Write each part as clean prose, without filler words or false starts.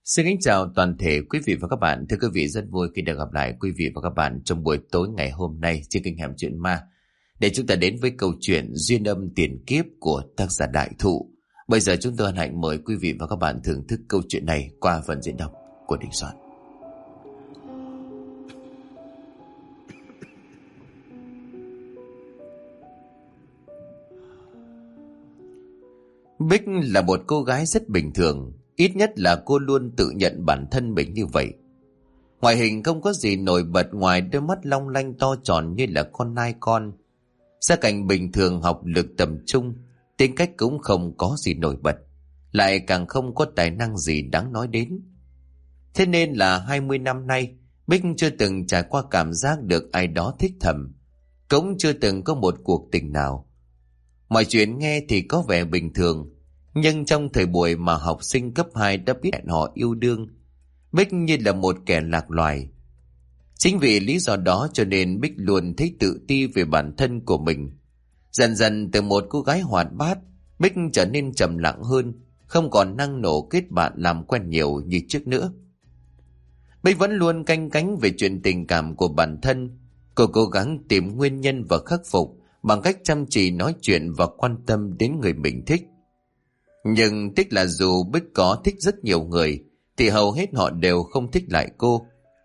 Xin kính chào toàn thể quý vị và các bạn. Thưa quý vị, rất vui khi được gặp lại quý vị và các bạn trong buổi tối ngày hôm nay trên kênh Hẻm Chuyện Ma, để chúng ta đến với câu chuyện Duyên Âm Tiền Kiếp của tác giả Đại Thụ. Bây giờ chúng tôi hân hạnh mời quý vị và các bạn thưởng thức câu chuyện này qua phần diễn đọc của Đình Soạn. Bích là một cô gái rất bình thường. Ít nhất là cô luôn tự nhận bản thân mình như vậy. Ngoại hình không có gì nổi bật ngoài đôi mắt long lanh to tròn như là con nai con. Gia cảnh bình thường, học lực tầm trung, tính cách cũng không có gì nổi bật, lại càng không có tài năng gì đáng nói đến. Thế nên là 20 năm nay, Bích chưa từng trải qua cảm giác được ai đó thích thầm, cũng chưa từng có một cuộc tình nào. Mọi chuyện nghe thì có vẻ bình thường, nhưng trong thời buổi mà học sinh cấp 2 đã biết hẹn hò yêu đương, Bích như là một kẻ lạc loài. Chính vì lý do đó cho nên Bích luôn thấy tự ti về bản thân của mình. Dần dần từ một cô gái hoạt bát, Bích trở nên trầm lặng hơn, không còn năng nổ kết bạn làm quen nhiều như trước nữa. Bích vẫn luôn canh cánh về chuyện tình cảm của bản thân. Cô cố gắng tìm nguyên nhân và khắc phục bằng cách chăm chỉ nói chuyện và quan tâm đến người mình thích. Nhưng tiếc là dù Bích có thích rất nhiều người, thì hầu hết họ đều không thích lại cô.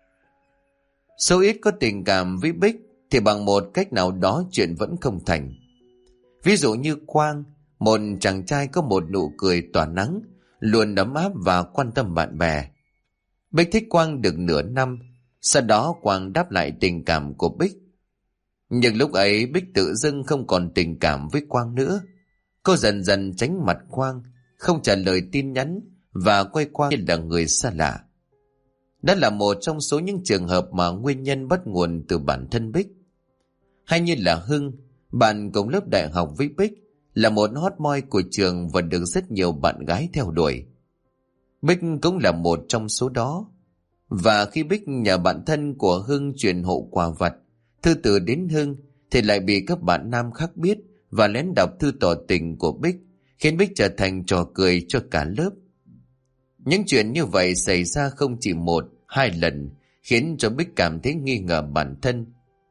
Số ít có tình cảm với Bích thì bằng một cách nào đó chuyện vẫn không thành. Ví dụ như Quang, một chàng trai có một nụ cười tỏa nắng, luôn ấm áp và quan tâm bạn bè. Bích thích Quang được nửa năm, sau đó Quang đáp lại tình cảm của Bích. Nhưng lúc ấy Bích tự dưng không còn tình cảm với Quang nữa. Cô dần dần tránh mặt Quang, không trả lời tin nhắn và quay qua như là người xa lạ. Đó là một trong số những trường hợp mà nguyên nhân bắt nguồn từ bản thân Bích. Hay như là Hưng, bạn cùng lớp đại học với Bích, là một hot boy của trường và được rất nhiều bạn gái theo đuổi. Bích cũng là một trong số đó. Và khi Bích nhờ bạn thân của Hưng chuyển hộ quà vặt, thư từ đến Hưng, thì lại bị các bạn nam khác biết và lén đọc thư tỏ tình của Bích, khiến Bích trở thành trò cười cho cả lớp. Những chuyện như vậy xảy ra không chỉ một, hai lần, khiến cho Bích cảm thấy nghi ngờ bản thân.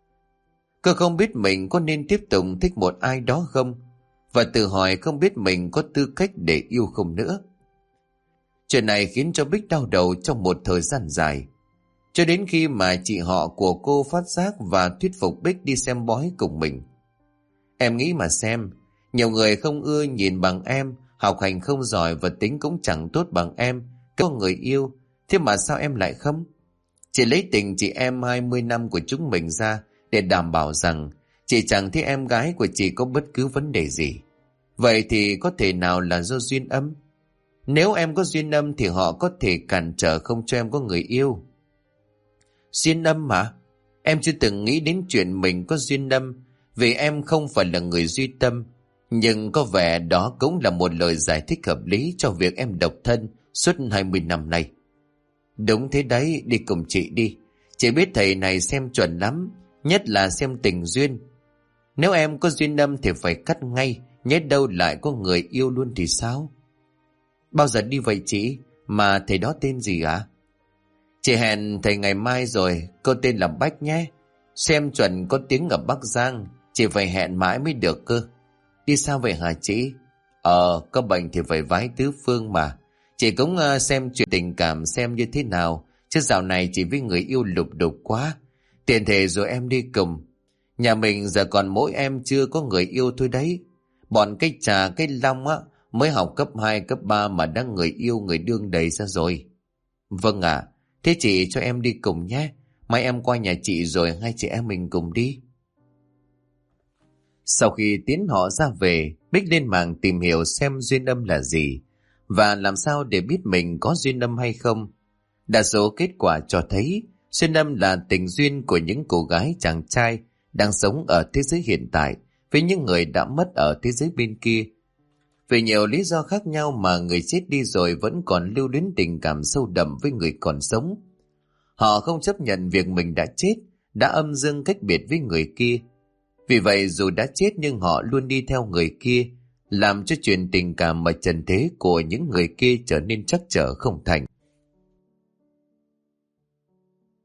Cô không biết mình có nên tiếp tục thích một ai đó không, và tự hỏi không biết mình có tư cách để yêu không nữa. Chuyện này khiến cho Bích đau đầu trong một thời gian dài, cho đến khi mà chị họ của cô phát giác và thuyết phục Bích đi xem bói cùng mình. Em nghĩ mà xem, nhiều người không ưa nhìn bằng em, học hành không giỏi và tính cũng chẳng tốt bằng em, có người yêu, thế mà sao em lại không? Chị lấy tình chị em 20 năm của chúng mình ra để đảm bảo rằng chị chẳng thấy em gái của chị có bất cứ vấn đề gì. Vậy thì có thể nào là do duyên âm? Nếu em có duyên âm thì họ có thể cản trở không cho em có người yêu. Duyên âm mà? Em chưa từng nghĩ đến chuyện mình có duyên âm, vì em không phải là người duy tâm. Nhưng có vẻ đó cũng là một lời giải thích hợp lý cho việc em độc thân suốt 20 năm nay. Đúng thế đấy, đi cùng chị đi. Chị biết thầy này xem chuẩn lắm, nhất là xem tình duyên. Nếu em có duyên âm thì phải cắt ngay, nhớ đâu lại có người yêu luôn thì sao? Bao giờ đi vậy chị? Mà thầy đó tên gì ạ? Chị hẹn thầy ngày mai rồi, cô tên là Bách nhé. Xem chuẩn có tiếng ở Bắc Giang, chị phải hẹn mãi mới được cơ. Đi sao vậy hả chị? Có bệnh thì phải vái tứ phương mà. Chị cũng xem chuyện tình cảm xem như thế nào, chứ dạo này chị với người yêu lục đục quá. Tiện thể rồi em đi cùng. Nhà mình giờ còn mỗi em chưa có người yêu thôi đấy. Bọn cái Trà cái Long á mới học cấp 2, cấp 3 mà đã người yêu người đương đầy ra rồi. Vâng ạ, thế chị cho em đi cùng nhé. Mai em qua nhà chị rồi hai chị em mình cùng đi. Sau khi tiến họ ra về, Bích lên mạng tìm hiểu xem duyên âm là gì và làm sao để biết mình có duyên âm hay không. Đa số kết quả cho thấy duyên âm là tình duyên của những cô gái chàng trai đang sống ở thế giới hiện tại với những người đã mất ở thế giới bên kia. Vì nhiều lý do khác nhau mà người chết đi rồi vẫn còn lưu luyến tình cảm sâu đậm với người còn sống. Họ không chấp nhận việc mình đã chết, đã âm dương cách biệt với người kia. Vì vậy dù đã chết nhưng họ luôn đi theo người kia, làm cho chuyện tình cảm mà trần thế của những người kia trở nên trắc trở không thành.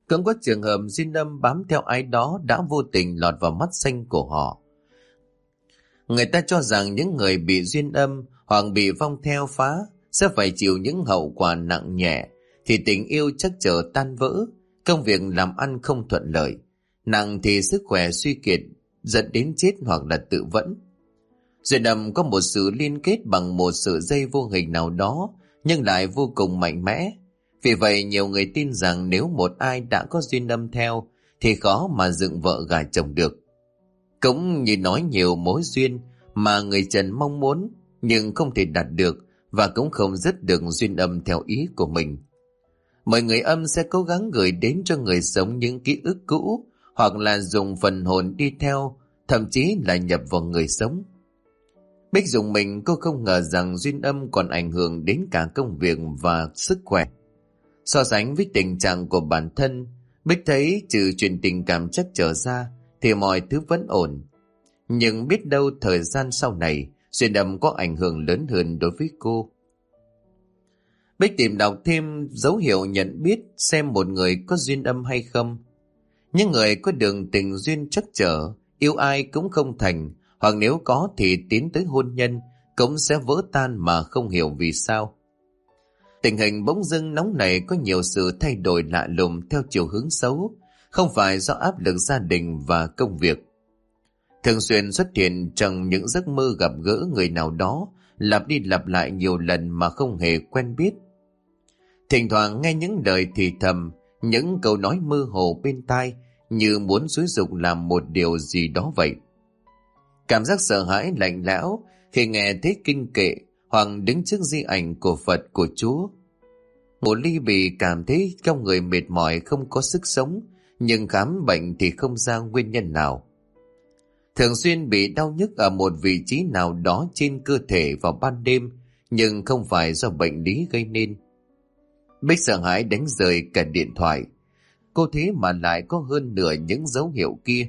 Cũng có trường hợp Duyên Âm bám theo ai đó đã vô tình lọt vào mắt xanh của họ. Người ta cho rằng những người bị duyên âm hoặc bị vong theo phá sẽ phải chịu những hậu quả nặng nhẹ, thì tình yêu chắc chở tan vỡ, công việc làm ăn không thuận lợi, nặng thì sức khỏe suy kiệt, dẫn đến chết hoặc là tự vẫn. Duyên âm có một sự liên kết bằng một sợi dây vô hình nào đó, nhưng lại vô cùng mạnh mẽ. Vì vậy nhiều người tin rằng nếu một ai đã có duyên âm theo thì khó mà dựng vợ gả chồng được. Cũng như nói nhiều mối duyên mà người trần mong muốn nhưng không thể đạt được, và cũng không dứt được duyên âm theo ý của mình. Mọi người âm sẽ cố gắng gửi đến cho người sống những ký ức cũ, hoặc là dùng phần hồn đi theo, thậm chí là nhập vào người sống. Bích dùng mình, cô không ngờ rằng duyên âm còn ảnh hưởng đến cả công việc và sức khỏe. So sánh với tình trạng của bản thân, Bích thấy trừ chuyện tình cảm chắc trở ra thì mọi thứ vẫn ổn. Nhưng biết đâu thời gian sau này duyên âm có ảnh hưởng lớn hơn đối với cô. Bích tìm đọc thêm dấu hiệu nhận biết xem một người có duyên âm hay không. Những người có đường tình duyên chắc trở, yêu ai cũng không thành, hoặc nếu có thì tiến tới hôn nhân cũng sẽ vỡ tan mà không hiểu vì sao. Tình hình bỗng dưng nóng này có nhiều sự thay đổi lạ lùng theo chiều hướng xấu, không phải do áp lực gia đình và công việc. Thường xuyên xuất hiện trong những giấc mơ gặp gỡ người nào đó, lặp đi lặp lại nhiều lần mà không hề quen biết. Thỉnh thoảng nghe những lời thì thầm, những câu nói mơ hồ bên tai như muốn xúi giục làm một điều gì đó vậy. Cảm giác sợ hãi lạnh lẽo khi nghe thấy kinh kệ hoặc đứng trước di ảnh của Phật của Chúa. Một ly bì cảm thấy trong người mệt mỏi không có sức sống, nhưng khám bệnh thì không ra nguyên nhân nào. Thường xuyên bị đau nhức ở một vị trí nào đó trên cơ thể vào ban đêm, nhưng không phải do bệnh lý gây nên. Bích sợ hãi đánh rơi cả điện thoại. Cô thế mà lại có hơn nửa những dấu hiệu kia.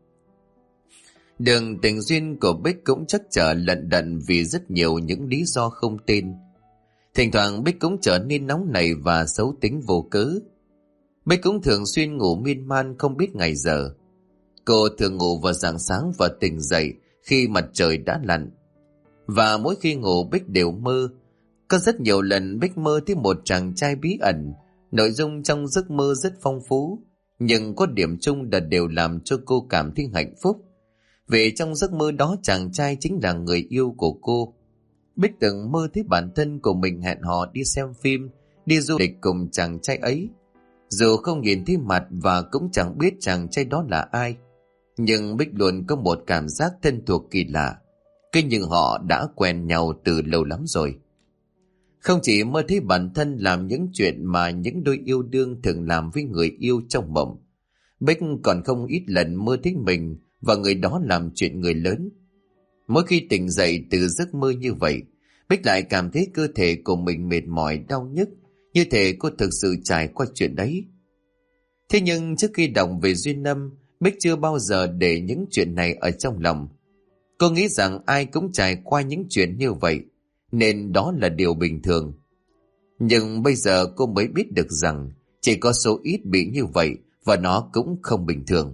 Đường tình duyên của Bích cũng chắc chở lận đận vì rất nhiều những lý do không tên. Thỉnh thoảng Bích cũng trở nên nóng nảy và xấu tính vô cớ. Bích cũng thường xuyên ngủ miên man không biết ngày giờ. Cô thường ngủ vào rạng sáng và tỉnh dậy khi mặt trời đã lặn. Và mỗi khi ngủ Bích đều mơ. Có rất nhiều lần Bích mơ thấy một chàng trai bí ẩn. Nội dung trong giấc mơ rất phong phú, nhưng có điểm chung là đều làm cho cô cảm thấy hạnh phúc. Vì trong giấc mơ đó chàng trai chính là người yêu của cô. Bích từng mơ thấy bản thân của mình hẹn hò đi xem phim, đi du lịch cùng chàng trai ấy. Dù không nhìn thấy mặt và cũng chẳng biết chàng trai đó là ai, nhưng Bích luôn có một cảm giác thân thuộc kỳ lạ, cứ như họ đã quen nhau từ lâu lắm rồi. Không chỉ mơ thấy bản thân làm những chuyện mà những đôi yêu đương thường làm với người yêu trong mộng, Bích còn không ít lần mơ thấy mình và người đó làm chuyện người lớn. Mỗi khi tỉnh dậy từ giấc mơ như vậy, Bích lại cảm thấy cơ thể của mình mệt mỏi đau nhức, như thể cô thực sự trải qua chuyện đấy. Thế nhưng trước khi đọc về duyên âm, Bích chưa bao giờ để những chuyện này ở trong lòng. Cô nghĩ rằng ai cũng trải qua những chuyện như vậy, nên đó là điều bình thường. Nhưng bây giờ cô mới biết được rằng chỉ có số ít bị như vậy và nó cũng không bình thường.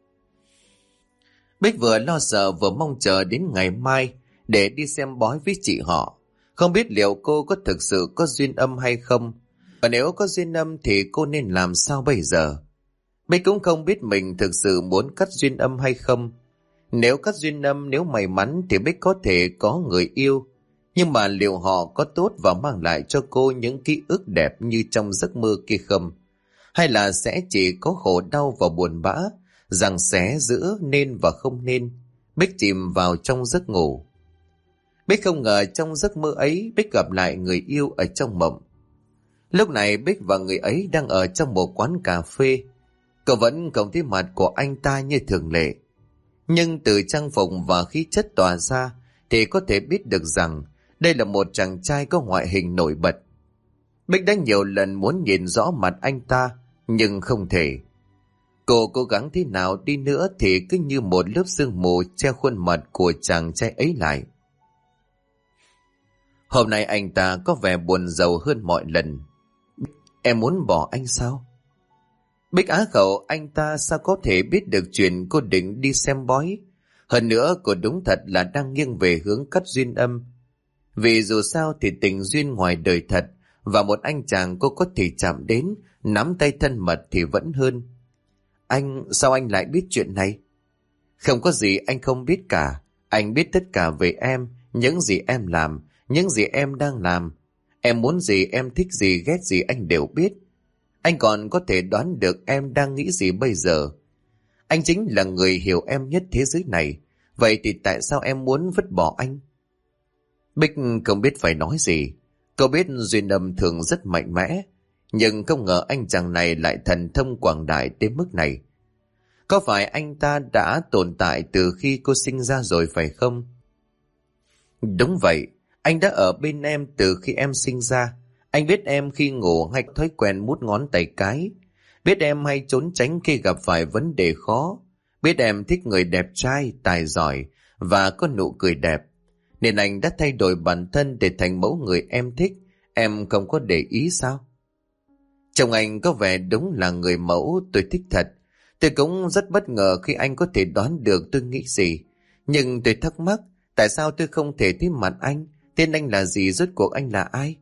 Bích vừa lo sợ vừa mong chờ đến ngày mai để đi xem bói với chị họ. Không biết liệu cô có thực sự có duyên âm hay không, và nếu có duyên âm thì cô nên làm sao bây giờ. Bích cũng không biết mình thực sự muốn cắt duyên âm hay không. Nếu cắt duyên âm, nếu may mắn thì Bích có thể có người yêu. Nhưng mà liệu họ có tốt và mang lại cho cô những ký ức đẹp như trong giấc mơ kia không? Hay là sẽ chỉ có khổ đau và buồn bã, giằng xé giữa nên và không nên? Bích chìm vào trong giấc ngủ. Bích không ngờ trong giấc mơ ấy Bích gặp lại người yêu ở trong mộng. Lúc này Bích và người ấy đang ở trong một quán cà phê. Cậu vẫn không thấy mặt của anh ta như thường lệ, nhưng từ trang phục và khí chất tỏa ra thì có thể biết được rằng đây là một chàng trai có ngoại hình nổi bật. Bích đã nhiều lần muốn nhìn rõ mặt anh ta, nhưng không thể. Cô cố gắng thế nào đi nữa thì cứ như một lớp sương mù che khuôn mặt của chàng trai ấy lại. Hôm nay anh ta có vẻ buồn rầu hơn mọi lần. Em muốn bỏ anh sao? Bích á khẩu, anh ta sao có thể biết được chuyện cô định đi xem bói? Hơn nữa cô đúng thật là đang nghiêng về hướng cắt duyên âm. Vì dù sao thì tình duyên ngoài đời thật, và một anh chàng cô có thể chạm đến, nắm tay thân mật thì vẫn hơn. Sao anh lại biết chuyện này? Không có gì anh không biết cả. Anh biết tất cả về em, những gì em làm, những gì em đang làm. Em muốn gì, em thích gì, ghét gì anh đều biết. Anh còn có thể đoán được em đang nghĩ gì bây giờ. Anh chính là người hiểu em nhất thế giới này. Vậy thì tại sao em muốn vứt bỏ anh? Bích không biết phải nói gì. Cô biết duyên âm thường rất mạnh mẽ, nhưng không ngờ anh chàng này lại thần thông quảng đại đến mức này. Có phải anh ta đã tồn tại từ khi cô sinh ra rồi phải không? Đúng vậy, anh đã ở bên em từ khi em sinh ra. Anh biết em khi ngủ hay có thói quen mút ngón tay cái. Biết em hay trốn tránh khi gặp phải vấn đề khó. Biết em thích người đẹp trai, tài giỏi và có nụ cười đẹp. Nên anh đã thay đổi bản thân để thành mẫu người em thích. Em không có để ý sao? Chồng anh có vẻ đúng là người mẫu tôi thích thật. Tôi cũng rất bất ngờ khi anh có thể đoán được tôi nghĩ gì. Nhưng tôi thắc mắc, tại sao tôi không thể thấy mặt anh? Tên anh là gì, rốt cuộc anh là ai?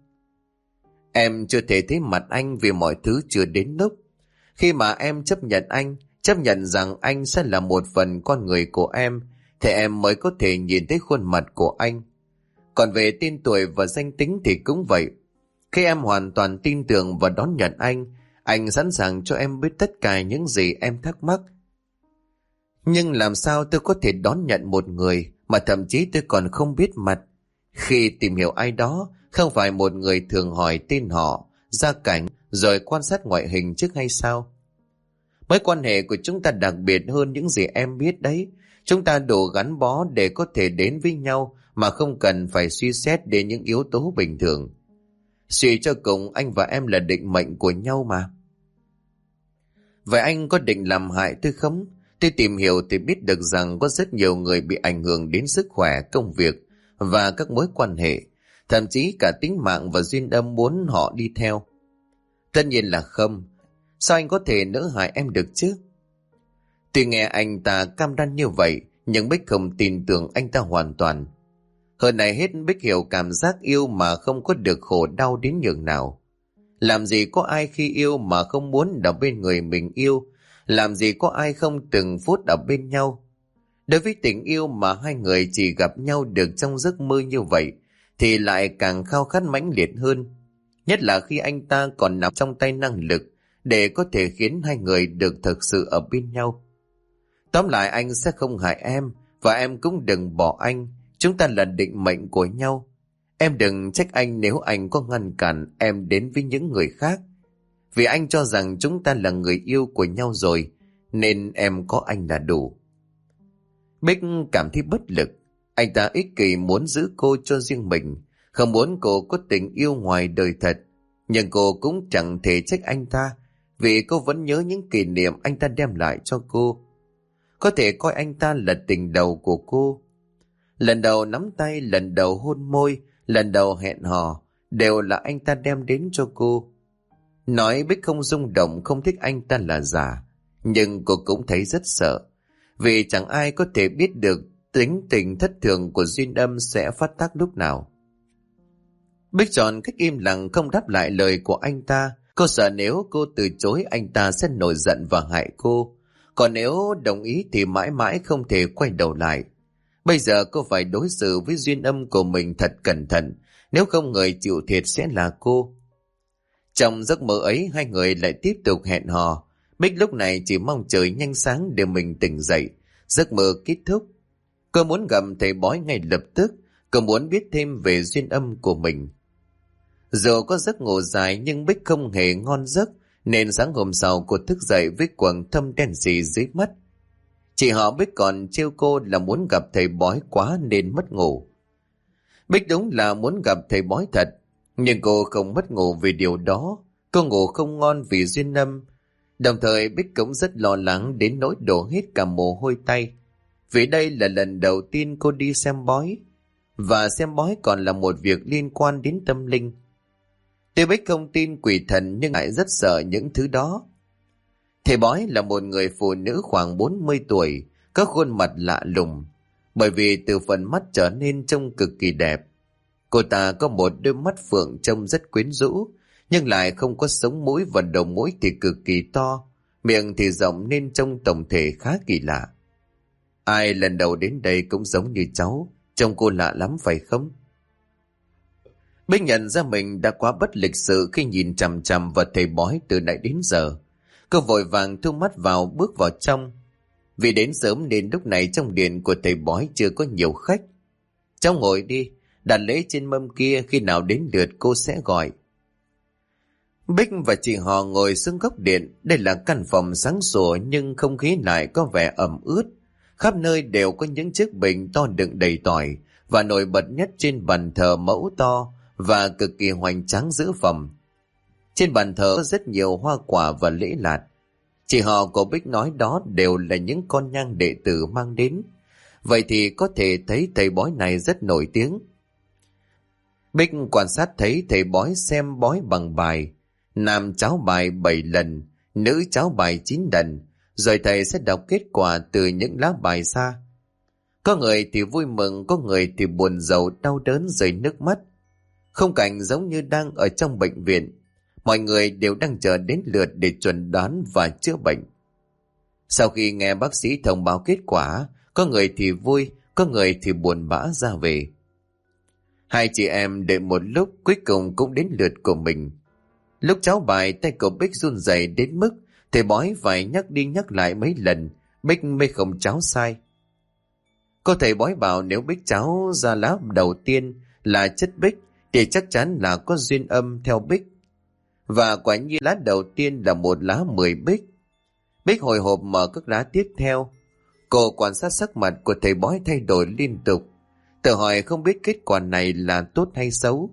Em chưa thể thấy mặt anh vì mọi thứ chưa đến lúc. Khi mà em chấp nhận anh, chấp nhận rằng anh sẽ là một phần con người của em, thì em mới có thể nhìn thấy khuôn mặt của anh. Còn về tên tuổi và danh tính thì cũng vậy. Khi em hoàn toàn tin tưởng và đón nhận anh sẵn sàng cho em biết tất cả những gì em thắc mắc. Nhưng làm sao tôi có thể đón nhận một người mà thậm chí tôi còn không biết mặt? Khi tìm hiểu ai đó, không phải một người thường hỏi tên họ, gia cảnh, rồi quan sát ngoại hình trước hay sao? Mối quan hệ của chúng ta đặc biệt hơn những gì em biết đấy. Chúng ta đủ gắn bó để có thể đến với nhau mà không cần phải suy xét đến những yếu tố bình thường. Suy cho cùng anh và em là định mệnh của nhau mà. Vậy anh có định làm hại tôi không? Tôi tìm hiểu thì biết được rằng có rất nhiều người bị ảnh hưởng đến sức khỏe, công việc và các mối quan hệ. Thậm chí cả tính mạng và duyên âm muốn họ đi theo. Tất nhiên là không. Sao anh có thể nỡ hại em được chứ? Tuy nghe anh ta cam đoan như vậy, nhưng Bích không tin tưởng anh ta hoàn toàn. Hơn này hết, Bích hiểu cảm giác yêu mà không có được khổ đau đến nhường nào. Làm gì có ai khi yêu mà không muốn ở bên người mình yêu. Làm gì có ai không từng phút ở bên nhau. Đối với tình yêu mà hai người chỉ gặp nhau được trong giấc mơ như vậy, thì lại càng khao khát mãnh liệt hơn. Nhất là khi anh ta còn nắm trong tay năng lực để có thể khiến hai người được thực sự ở bên nhau. Tóm lại, anh sẽ không hại em, và em cũng đừng bỏ anh. Chúng ta là định mệnh của nhau. Em đừng trách anh nếu anh có ngăn cản em đến với những người khác. Vì anh cho rằng chúng ta là người yêu của nhau rồi, nên em có anh là đủ. Bích cảm thấy bất lực. Anh ta ích kỷ muốn giữ cô cho riêng mình, không muốn cô có tình yêu ngoài đời thật. Nhưng cô cũng chẳng thể trách anh ta, vì cô vẫn nhớ những kỷ niệm anh ta đem lại cho cô. Có thể coi anh ta là tình đầu của cô. Lần đầu nắm tay, lần đầu hôn môi, lần đầu hẹn hò, đều là anh ta đem đến cho cô. Nói Bích không rung động, không thích anh ta là giả, nhưng cô cũng thấy rất sợ. Vì chẳng ai có thể biết được tính tình thất thường của duyên âm sẽ phát tác lúc nào. Bích chọn cách im lặng, không đáp lại lời của anh ta. Cô sợ nếu cô từ chối, anh ta sẽ nổi giận và hại cô. Còn nếu đồng ý thì mãi mãi không thể quay đầu lại. Bây giờ cô phải đối xử với duyên âm của mình thật cẩn thận, nếu không người chịu thiệt sẽ là cô. Trong giấc mơ ấy, hai người lại tiếp tục hẹn hò. Bích lúc này chỉ mong trời nhanh sáng để mình tỉnh dậy. Giấc mơ kết thúc. Cô muốn gặp thầy bói ngay lập tức. Cô muốn biết thêm về duyên âm của mình. Dù có giấc ngủ dài nhưng Bích không hề ngon giấc, nên sáng hôm sau cô thức dậy với quầng thâm đen sì dưới mắt. Chị họ Bích còn trêu cô là muốn gặp thầy bói quá nên mất ngủ. Bích đúng là muốn gặp thầy bói thật, nhưng cô không mất ngủ vì điều đó. Cô ngủ không ngon vì duyên âm. Đồng thời Bích cũng rất lo lắng đến nỗi đổ hết cả mồ hôi tay. Vì đây là lần đầu tiên cô đi xem bói. Và xem bói còn là một việc liên quan đến tâm linh. Tuy Bích không tin quỷ thần nhưng lại rất sợ những thứ đó. Thầy bói là một người phụ nữ khoảng 40 tuổi, có khuôn mặt lạ lùng, bởi vì từ phần mắt trở nên trông cực kỳ đẹp. Cô ta có một đôi mắt phượng trông rất quyến rũ, nhưng lại không có sống mũi và đầu mũi thì cực kỳ to, miệng thì rộng nên trông tổng thể khá kỳ lạ. Ai lần đầu đến đây cũng giống như cháu, trông cô lạ lắm phải không? Bích nhận ra mình đã quá bất lịch sự khi nhìn chằm chằm vào thầy bói từ nãy đến giờ. Cô vội vàng thu mắt vào bước vào trong. Vì đến sớm nên lúc này trong điện của thầy bói chưa có nhiều khách. Cháu ngồi đi, đặt lễ trên mâm kia, khi nào đến lượt cô sẽ gọi. Bích và chị họ ngồi xuống góc điện. Đây là căn phòng sáng sủa nhưng không khí lại có vẻ ẩm ướt. Khắp nơi đều có những chiếc bình to đựng đầy tỏi, và nổi bật nhất trên bàn thờ mẫu to và cực kỳ hoành tráng giữ phẩm. Trên bàn thờ có rất nhiều hoa quả và lễ lạt. Chị họ của Bích nói đó đều là những con nhang đệ tử mang đến. Vậy thì có thể thấy thầy bói này rất nổi tiếng. Bích quan sát thấy thầy bói xem bói bằng bài. Nam cháo bài 7 lần, nữ cháo bài 9 lần, rồi thầy sẽ đọc kết quả từ những lá bài ra. Có người thì vui mừng, có người thì buồn rầu đau đớn rơi nước mắt. Khung cảnh giống như đang ở trong bệnh viện. Mọi người đều đang chờ đến lượt để chuẩn đoán và chữa bệnh. Sau khi nghe bác sĩ thông báo kết quả, có người thì vui, có người thì buồn bã ra về. Hai chị em đợi một lúc, cuối cùng cũng đến lượt của mình. Lúc cháu bài, tay của Bích run rẩy đến mức thầy bói phải nhắc đi nhắc lại mấy lần, Bích mới không cháu sai. Cô thầy bói bảo nếu Bích cháu ra lá đầu tiên là chất Bích thì chắc chắn là có duyên âm theo Bích. Và quả nhiên lá đầu tiên là một lá 10 Bích. Bích hồi hộp mở các lá tiếp theo. Cô quan sát sắc mặt của thầy bói thay đổi liên tục, tự hỏi không biết kết quả này là tốt hay xấu.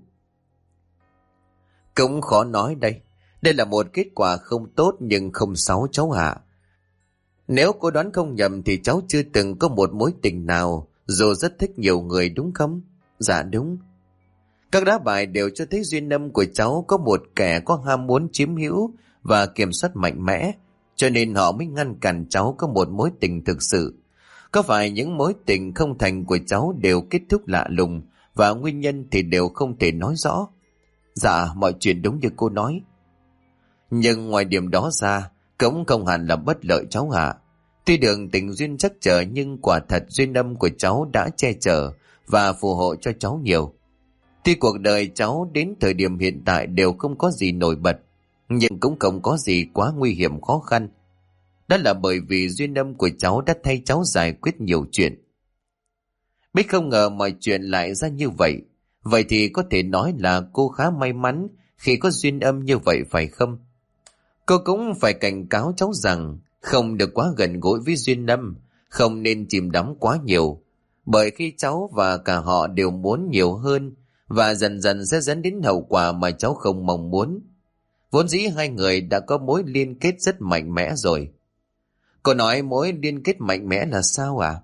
Cũng khó nói đây. Đây là một kết quả không tốt nhưng không xấu cháu ạ. Nếu cô đoán không nhầm thì cháu chưa từng có một mối tình nào, dù rất thích nhiều người đúng không? Dạ đúng. Các lá bài đều cho thấy duyên âm của cháu có một kẻ có ham muốn chiếm hữu và kiểm soát mạnh mẽ, cho nên họ mới ngăn cản cháu có một mối tình thực sự. Có phải những mối tình không thành của cháu đều kết thúc lạ lùng và nguyên nhân thì đều không thể nói rõ? Dạ, mọi chuyện đúng như cô nói. Nhưng ngoài điểm đó ra, cũng không hẳn là bất lợi cháu ạ. Tuy đường tình duyên chắc trở nhưng quả thật duyên âm của cháu đã che chở và phù hộ cho cháu nhiều. Tuy cuộc đời cháu đến thời điểm hiện tại đều không có gì nổi bật, nhưng cũng không có gì quá nguy hiểm khó khăn. Đó là bởi vì duyên âm của cháu đã thay cháu giải quyết nhiều chuyện. Bích không ngờ mọi chuyện lại ra như vậy. Vậy thì có thể nói là cô khá may mắn khi có duyên âm như vậy phải không? Cô cũng phải cảnh cáo cháu rằng không được quá gần gũi với duyên âm, không nên chìm đắm quá nhiều. Bởi khi cháu và cả họ đều muốn nhiều hơn, và dần dần sẽ dẫn đến hậu quả mà cháu không mong muốn. Vốn dĩ hai người đã có mối liên kết rất mạnh mẽ rồi. Cô nói mối liên kết mạnh mẽ là sao à?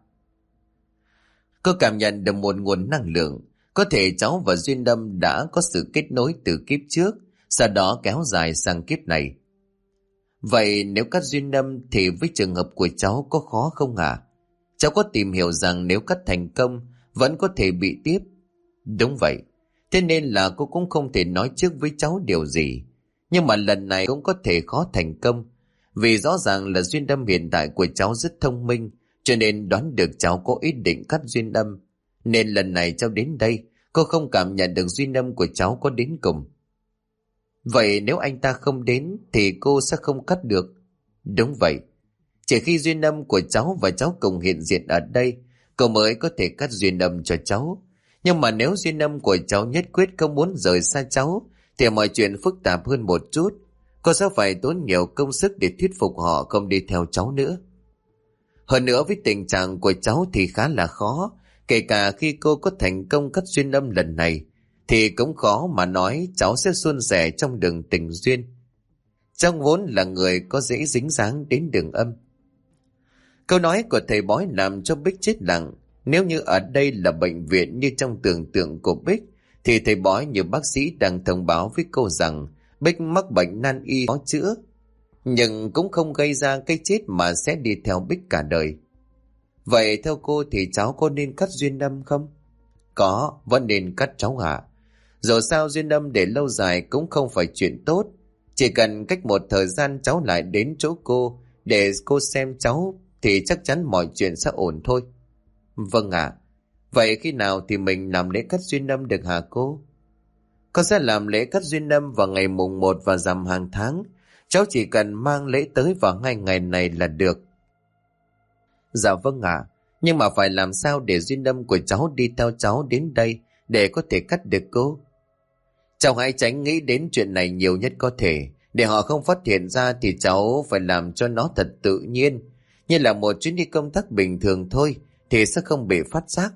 Cô cảm nhận được một nguồn năng lượng. Có thể cháu và duyên âm đã có sự kết nối từ kiếp trước, sau đó kéo dài sang kiếp này. Vậy nếu cắt duyên âm thì với trường hợp của cháu có khó không hả? Cháu có tìm hiểu rằng nếu cắt thành công vẫn có thể bị tiếp. Đúng vậy. Thế nên là cô cũng không thể nói trước với cháu điều gì. Nhưng mà lần này cũng có thể khó thành công. Vì rõ ràng là duyên âm hiện tại của cháu rất thông minh, cho nên đoán được cháu có ý định cắt duyên âm. Nên lần này cháu đến đây, cô không cảm nhận được duyên âm của cháu có đến cùng. Vậy nếu anh ta không đến thì cô sẽ không cắt được. Đúng vậy. Chỉ khi duyên âm của cháu và cháu cùng hiện diện ở đây, cô mới có thể cắt duyên âm cho cháu. Nhưng mà nếu duyên âm của cháu nhất quyết không muốn rời xa cháu, thì mọi chuyện phức tạp hơn một chút. Cô sẽ phải tốn nhiều công sức để thuyết phục họ không đi theo cháu nữa. Hơn nữa với tình trạng của cháu thì khá là khó. Kể cả khi cô có thành công cắt duyên âm lần này, thì cũng khó mà nói cháu sẽ suôn sẻ trong đường tình duyên. Cháu vốn là người có dễ dính dáng đến đường âm. Câu nói của thầy bói làm cho Bích chết lặng. Nếu như ở đây là bệnh viện như trong tưởng tượng của Bích, thì thầy bói như bác sĩ đang thông báo với cô rằng Bích mắc bệnh nan y khó chữa. nhưng cũng không gây ra cái chết mà sẽ đi theo Bích cả đời. Vậy theo cô thì cháu có nên cắt duyên âm không? Có, vẫn nên cắt cháu ạ. Dù sao duyên âm để lâu dài cũng không phải chuyện tốt. Chỉ cần cách một thời gian cháu lại đến chỗ cô để cô xem cháu thì chắc chắn mọi chuyện sẽ ổn thôi. Vâng ạ. Vậy khi nào thì mình làm lễ cắt duyên âm được hả cô? Con sẽ làm lễ cắt duyên âm vào ngày mùng 1 và rằm hàng tháng. Cháu chỉ cần mang lễ tới vào 2 ngày này là được. Dạ vâng ạ. Nhưng mà phải làm sao để duyên âm của cháu đi theo cháu đến đây để có thể cắt được cô? Cháu hãy tránh nghĩ đến chuyện này nhiều nhất có thể. Để họ không phát hiện ra thì cháu phải làm cho nó thật tự nhiên. Như là một chuyến đi công tác bình thường thôi thì sẽ không bị phát giác.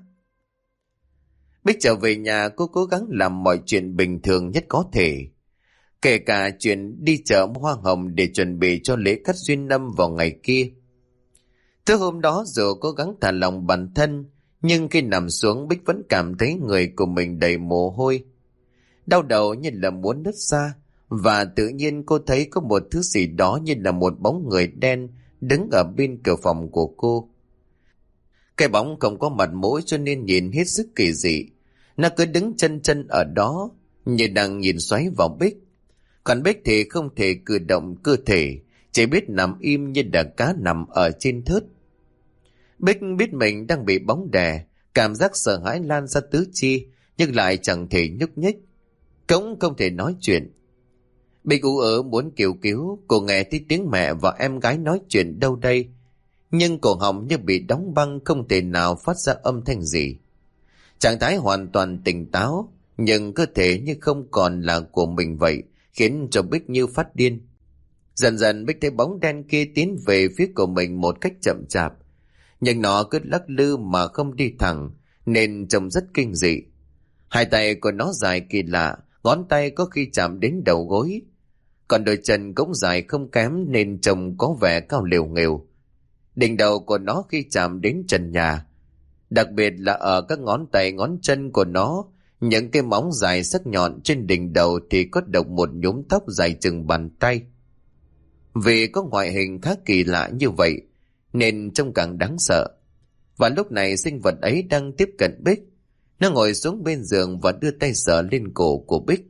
Bích trở về nhà, cô cố gắng làm mọi chuyện bình thường nhất có thể. Kể cả chuyện đi chợ mua hoa hồng để chuẩn bị cho lễ cắt duyên âm vào ngày kia. Từ hôm đó dù cố gắng thả lòng bản thân, nhưng khi nằm xuống Bích vẫn cảm thấy người của mình đầy mồ hôi. Đau đầu như là muốn nứt ra, và tự nhiên cô thấy có một thứ gì đó như là một bóng người đen đứng ở bên cửa phòng của cô. Cái bóng không có mặt mũi cho nên nhìn hết sức kỳ dị. Nó cứ đứng chân chân ở đó như đang nhìn xoáy vào Bích. Còn Bích thì không thể cử động cơ thể, chỉ biết nằm im như đàn cá nằm ở trên thớt. Bích biết mình đang bị bóng đè, cảm giác sợ hãi lan ra tứ chi, nhưng lại chẳng thể nhúc nhích, cũng không thể nói chuyện. Bích ú ớ muốn kêu cứu, cô nghe thấy tiếng mẹ và em gái nói chuyện đâu đây, nhưng cổ họng như bị đóng băng, không thể nào phát ra âm thanh gì. Trạng thái hoàn toàn tỉnh táo, nhưng cơ thể như không còn là của mình vậy, khiến cho Bích như phát điên. Dần dần Bích thấy bóng đen kia tiến về phía của mình một cách chậm chạp, nhưng nó cứ lắc lư mà không đi thẳng, nên trông rất kinh dị. Hai tay của nó dài kỳ lạ, ngón tay có khi chạm đến đầu gối, còn đôi chân cũng dài không kém nên trông có vẻ cao lều nghều. Đỉnh đầu của nó khi chạm đến trần nhà, đặc biệt là ở các ngón tay ngón chân của nó, những cái móng dài sắc nhọn trên đỉnh đầu thì có độc một nhúm tóc dài chừng bàn tay. Vì có ngoại hình khá kỳ lạ như vậy nên trông càng đáng sợ. Và lúc này sinh vật ấy đang tiếp cận Bích. Nó ngồi xuống bên giường và đưa tay sờ lên cổ của Bích.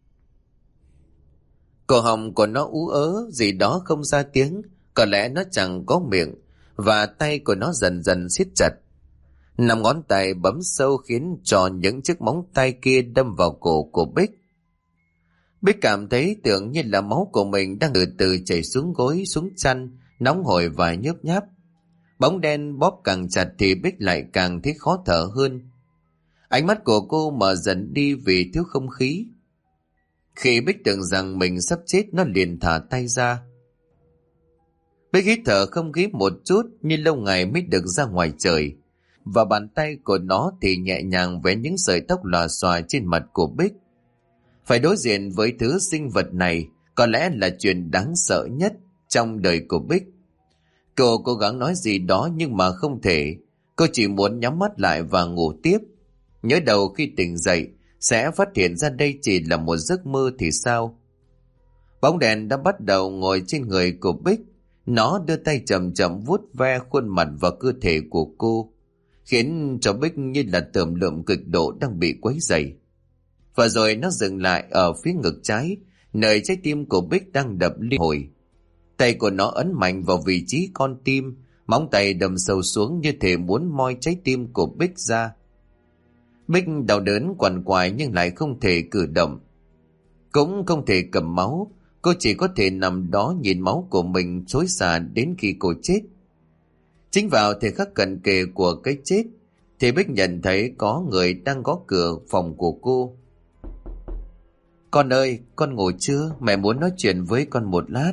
Cổ họng của nó ú ớ gì đó không ra tiếng, có lẽ nó chẳng có miệng, và tay của nó dần dần siết chặt. 5 ngón tay bấm sâu khiến cho những chiếc móng tay kia đâm vào cổ của Bích. Bích cảm thấy tưởng như là máu của mình đang từ từ chảy xuống gối, xuống chăn, nóng hổi và nhớp nháp. Bóng đen bóp càng chặt thì Bích lại càng thấy khó thở hơn. Ánh mắt của cô mở dần đi vì thiếu không khí. Khi Bích tưởng rằng mình sắp chết, nó liền thả tay ra. Bích hít thở không khí một chút, như lâu ngày mới được ra ngoài trời, và bàn tay của nó thì nhẹ nhàng vẽ những sợi tóc lòa xòa trên mặt của Bích. Phải đối diện với thứ sinh vật này có lẽ là chuyện đáng sợ nhất trong đời của Bích. Cô cố gắng nói gì đó nhưng mà không thể. Cô chỉ muốn nhắm mắt lại và ngủ tiếp. Nhớ đầu khi tỉnh dậy sẽ phát hiện ra đây chỉ là một giấc mơ thì sao. Bóng đèn đã bắt đầu ngồi trên người của Bích. Nó đưa tay chậm chậm vuốt ve khuôn mặt và cơ thể của cô, khiến cho Bích như là tởm lượm cực độ đang bị quấy rầy. Và rồi nó dừng lại ở phía ngực trái, nơi trái tim của Bích đang đập liên hồi. Tay của nó ấn mạnh vào vị trí con tim, móng tay đâm sâu xuống như thể muốn moi trái tim của Bích ra. Bích đau đớn quằn quại nhưng lại không thể cử động, cũng không thể cầm máu. Cô chỉ có thể nằm đó nhìn máu của mình xối xả đến khi cô chết. Chính vào thời khắc cận kề của cái chết thì Bích nhận thấy có người đang gõ cửa phòng của cô. Con ơi, con ngủ chưa? Mẹ muốn nói chuyện với con một lát.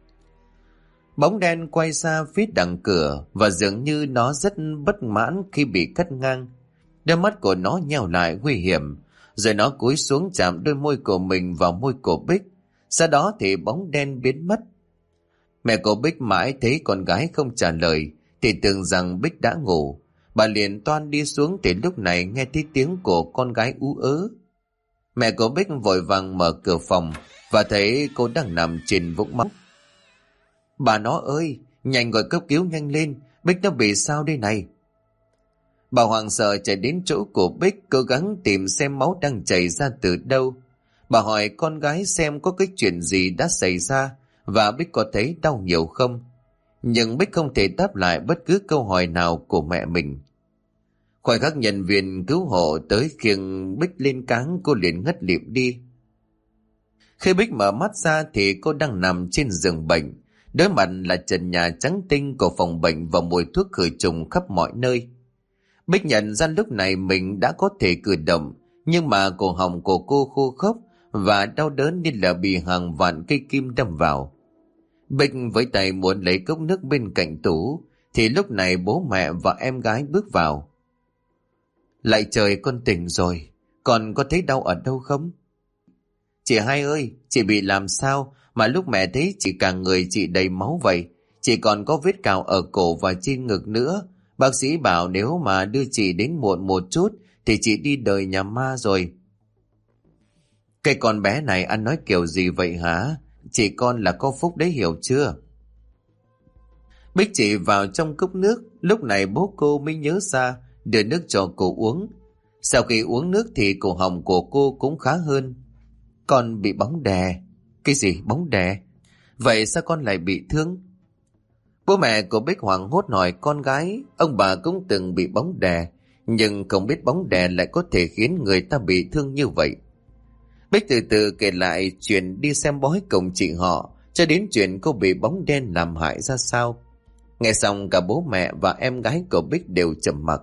Bóng đen quay ra phía đằng cửa và dường như nó rất bất mãn khi bị cắt ngang. Đôi mắt của nó nheo lại nguy hiểm, rồi nó cúi xuống chạm đôi môi của mình vào môi của Bích. Sau đó thì bóng đen biến mất. Mẹ của Bích mãi thấy con gái không trả lời thì tưởng rằng Bích đã ngủ. Bà liền toan đi xuống thì lúc này nghe thấy tiếng của con gái ú ớ. Mẹ của Bích vội vàng mở cửa phòng và thấy cô đang nằm trên vũng máu. Bà nó ơi, nhanh gọi cấp cứu nhanh lên, Bích nó bị sao đây này? Bà hoảng sợ chạy đến chỗ của Bích, cố gắng tìm xem máu đang chảy ra từ đâu. Bà hỏi con gái xem có cái chuyện gì đã xảy ra và Bích có thấy đau nhiều không. Nhưng Bích không thể đáp lại bất cứ câu hỏi nào của mẹ mình. Khoảnh khắc nhân viên cứu hộ tới khiêng Bích lên cáng, cô liền ngất lịm đi. Khi Bích mở mắt ra thì cô đang nằm trên giường bệnh, đối mặt là trần nhà trắng tinh của phòng bệnh và mùi thuốc khử trùng khắp mọi nơi. Bích nhận ra lúc này mình đã có thể cử động, nhưng mà cổ họng của cô khô khốc và đau đớn như là bị hàng vạn cây kim đâm vào. Bích với tay muốn lấy cốc nước bên cạnh tủ, thì lúc này bố mẹ và em gái bước vào. Lạy trời, con tỉnh rồi, con có thấy đau ở đâu không? Chị Hai ơi, chị bị làm sao mà lúc mẹ thấy chị cả người chị đầy máu vậy? Chị còn có vết cào ở cổ và trên ngực nữa. Bác sĩ bảo nếu mà đưa chị đến muộn một chút thì chị đi đời nhà ma rồi. Cái con bé này ăn nói kiểu gì vậy hả? Chị con là có phúc đấy, hiểu chưa? Bích chỉ vào trong cốc nước, lúc này bố cô mới nhớ ra đưa nước cho cô uống. Sau khi uống nước thì cổ họng của cô cũng khá hơn. Con bị bóng đè. Cái gì bóng đè? Vậy sao con lại bị thương? Bố mẹ của Bích hoảng hốt hỏi con gái. Ông bà cũng từng bị bóng đè, nhưng không biết bóng đè lại có thể khiến người ta bị thương như vậy. Bích từ từ kể lại chuyện đi xem bói cùng chị họ, cho đến chuyện cô bị bóng đen làm hại ra sao. Nghe xong cả bố mẹ và em gái của Bích đều trầm mặc.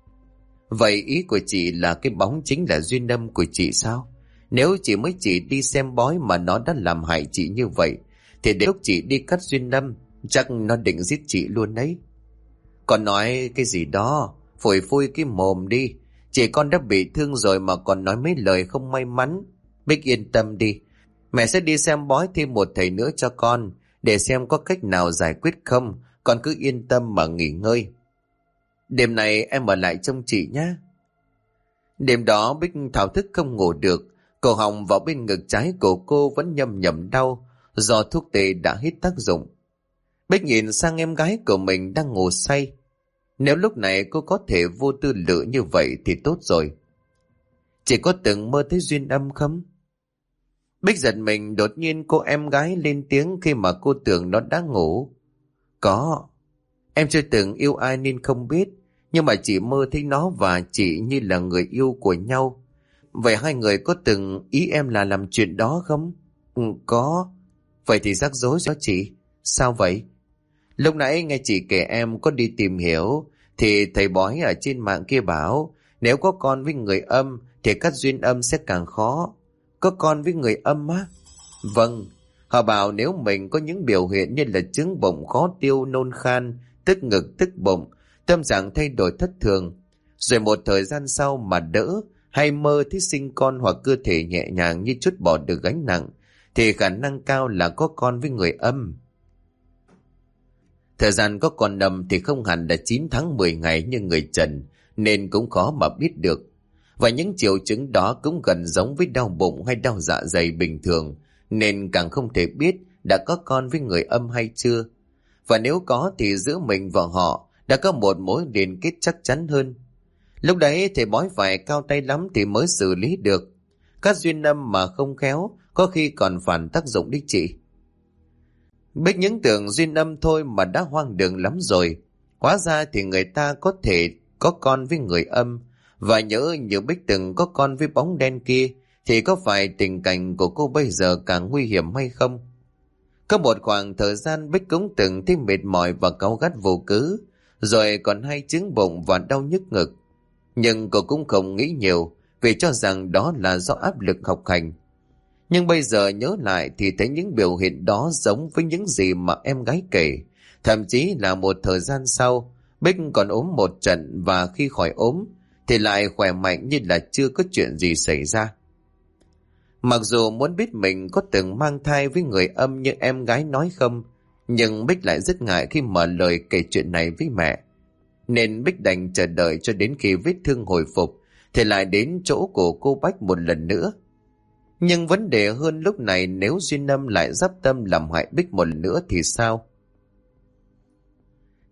Vậy ý của chị là cái bóng chính là duyên âm của chị sao? Nếu chị mới chỉ đi xem bói mà nó đã làm hại chị như vậy, thì đến lúc chị đi cắt duyên âm, chắc nó định giết chị luôn đấy. Con nói cái gì đó, phủi phui cái mồm đi. Chị con đã bị thương rồi mà còn nói mấy lời không may mắn. Bích yên tâm đi, mẹ sẽ đi xem bói thêm một thầy nữa cho con, để xem có cách nào giải quyết không. Con cứ yên tâm mà nghỉ ngơi. Đêm này em ở lại trông chị nhé. Đêm đó Bích thao thức không ngủ được. Cổ họng vào bên ngực trái của cô vẫn nhầm nhầm đau, do thuốc tê đã hết tác dụng. Bích nhìn sang em gái của mình đang ngủ say. Nếu lúc này cô có thể vô tư lự như vậy thì tốt rồi. Chị có từng mơ thấy duyên âm không? Bích giật mình, đột nhiên cô em gái lên tiếng khi mà cô tưởng nó đã ngủ. Có. Em chưa từng yêu ai nên không biết, nhưng mà chị mơ thấy nó và chị như là người yêu của nhau. Vậy hai người có từng ý em là làm chuyện đó không? Có. Vậy thì rắc rối cho chị. Sao vậy? Lúc nãy nghe chị kể em có đi tìm hiểu, thì thầy bói ở trên mạng kia bảo nếu có con với người âm thì cắt duyên âm sẽ càng khó. Có con với người âm á? Vâng. Họ bảo nếu mình có những biểu hiện như là chứng bụng khó tiêu, nôn khan, tức ngực, tức bụng, tâm trạng thay đổi thất thường, rồi một thời gian sau mà đỡ, hay mơ thấy sinh con hoặc cơ thể nhẹ nhàng như trút bỏ được gánh nặng, thì khả năng cao là có con với người âm. Thời gian có con âm thì không hẳn là 9 tháng 10 ngày như người trần, nên cũng khó mà biết được. Và những triệu chứng đó cũng gần giống với đau bụng hay đau dạ dày bình thường, nên càng không thể biết đã có con với người âm hay chưa. Và nếu có thì giữa mình và họ đã có một mối liên kết chắc chắn hơn. Lúc đấy thầy bói phải cao tay lắm thì mới xử lý được. Các duyên âm mà không khéo có khi còn phản tác dụng đích chị. Bích những tưởng duyên âm thôi mà đã hoang đường lắm rồi. Hóa ra thì người ta có thể có con với người âm. Và nhớ như Bích từng có con với bóng đen kia, thì có phải tình cảnh của cô bây giờ càng nguy hiểm hay không? Có một khoảng thời gian Bích cũng từng thấy mệt mỏi và cáu gắt vô cớ, rồi còn hay chứng bụng và đau nhức ngực. Nhưng cô cũng không nghĩ nhiều, vì cho rằng đó là do áp lực học hành. Nhưng bây giờ nhớ lại thì thấy những biểu hiện đó giống với những gì mà em gái kể. Thậm chí là một thời gian sau, Bích còn ốm một trận, và khi khỏi ốm thì lại khỏe mạnh như là chưa có chuyện gì xảy ra. Mặc dù muốn biết mình có từng mang thai với người âm như em gái nói không, nhưng Bích lại rất ngại khi mở lời kể chuyện này với mẹ. Nên Bích đành chờ đợi cho đến khi vết thương hồi phục thì lại đến chỗ của cô Bách một lần nữa. Nhưng vấn đề hơn lúc này, nếu duyên âm lại giáp tâm làm hại Bích một lần nữa thì sao?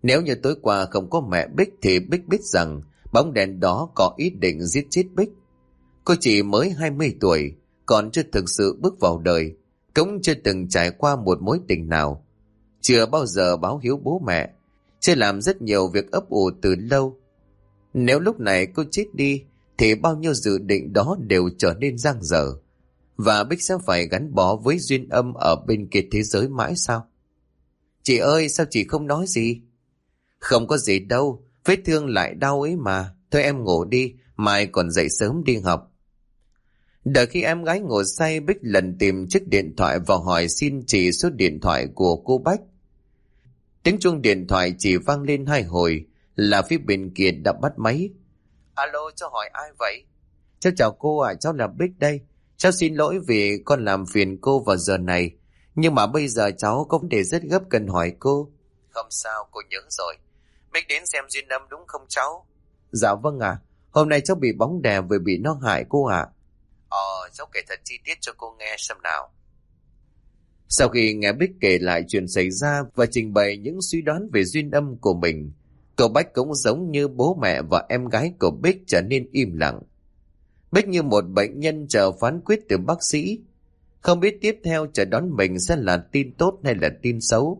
Nếu như tối qua không có mẹ Bích thì Bích biết rằng bóng đèn đó có ý định giết chết Bích. Cô chỉ mới 20 tuổi, còn chưa thực sự bước vào đời, cũng chưa từng trải qua một mối tình nào, chưa bao giờ báo hiếu bố mẹ, chưa làm rất nhiều việc ấp ủ từ lâu. Nếu lúc này cô chết đi thì bao nhiêu dự định đó đều trở nên dang dở, và Bích sẽ phải gắn bó với duyên âm ở bên kia thế giới mãi sao? Chị ơi, sao chị không nói gì? Không có gì đâu, vết thương lại đau ấy mà. Thôi em ngủ đi, mai còn dậy sớm đi học. Đợi khi em gái ngủ say, Bích lần tìm chiếc điện thoại và hỏi xin chị số điện thoại của cô Bách. Tiếng chuông điện thoại chỉ vang lên 2 hồi là phía bên kia đã bắt máy. Alo, cháu hỏi ai vậy? Cháu chào cô ạ, cháu là Bích đây. Cháu xin lỗi vì con làm phiền cô vào giờ này, nhưng mà bây giờ cháu có vấn đề rất gấp cần hỏi cô. Không sao, cô nhớ rồi. Bích đến xem duyên âm đúng không cháu? Dạ vâng ạ. Hôm nay cháu bị bóng đè vừa bị nó hại cô ạ. Cháu kể thật chi tiết cho cô nghe xem nào. Sau khi nghe Bích kể lại chuyện xảy ra và trình bày những suy đoán về duyên âm của mình, cậu Bách cũng giống như bố mẹ và em gái của Bích trở nên im lặng. Bích như một bệnh nhân chờ phán quyết từ bác sĩ, không biết tiếp theo chờ đón mình sẽ là tin tốt hay là tin xấu.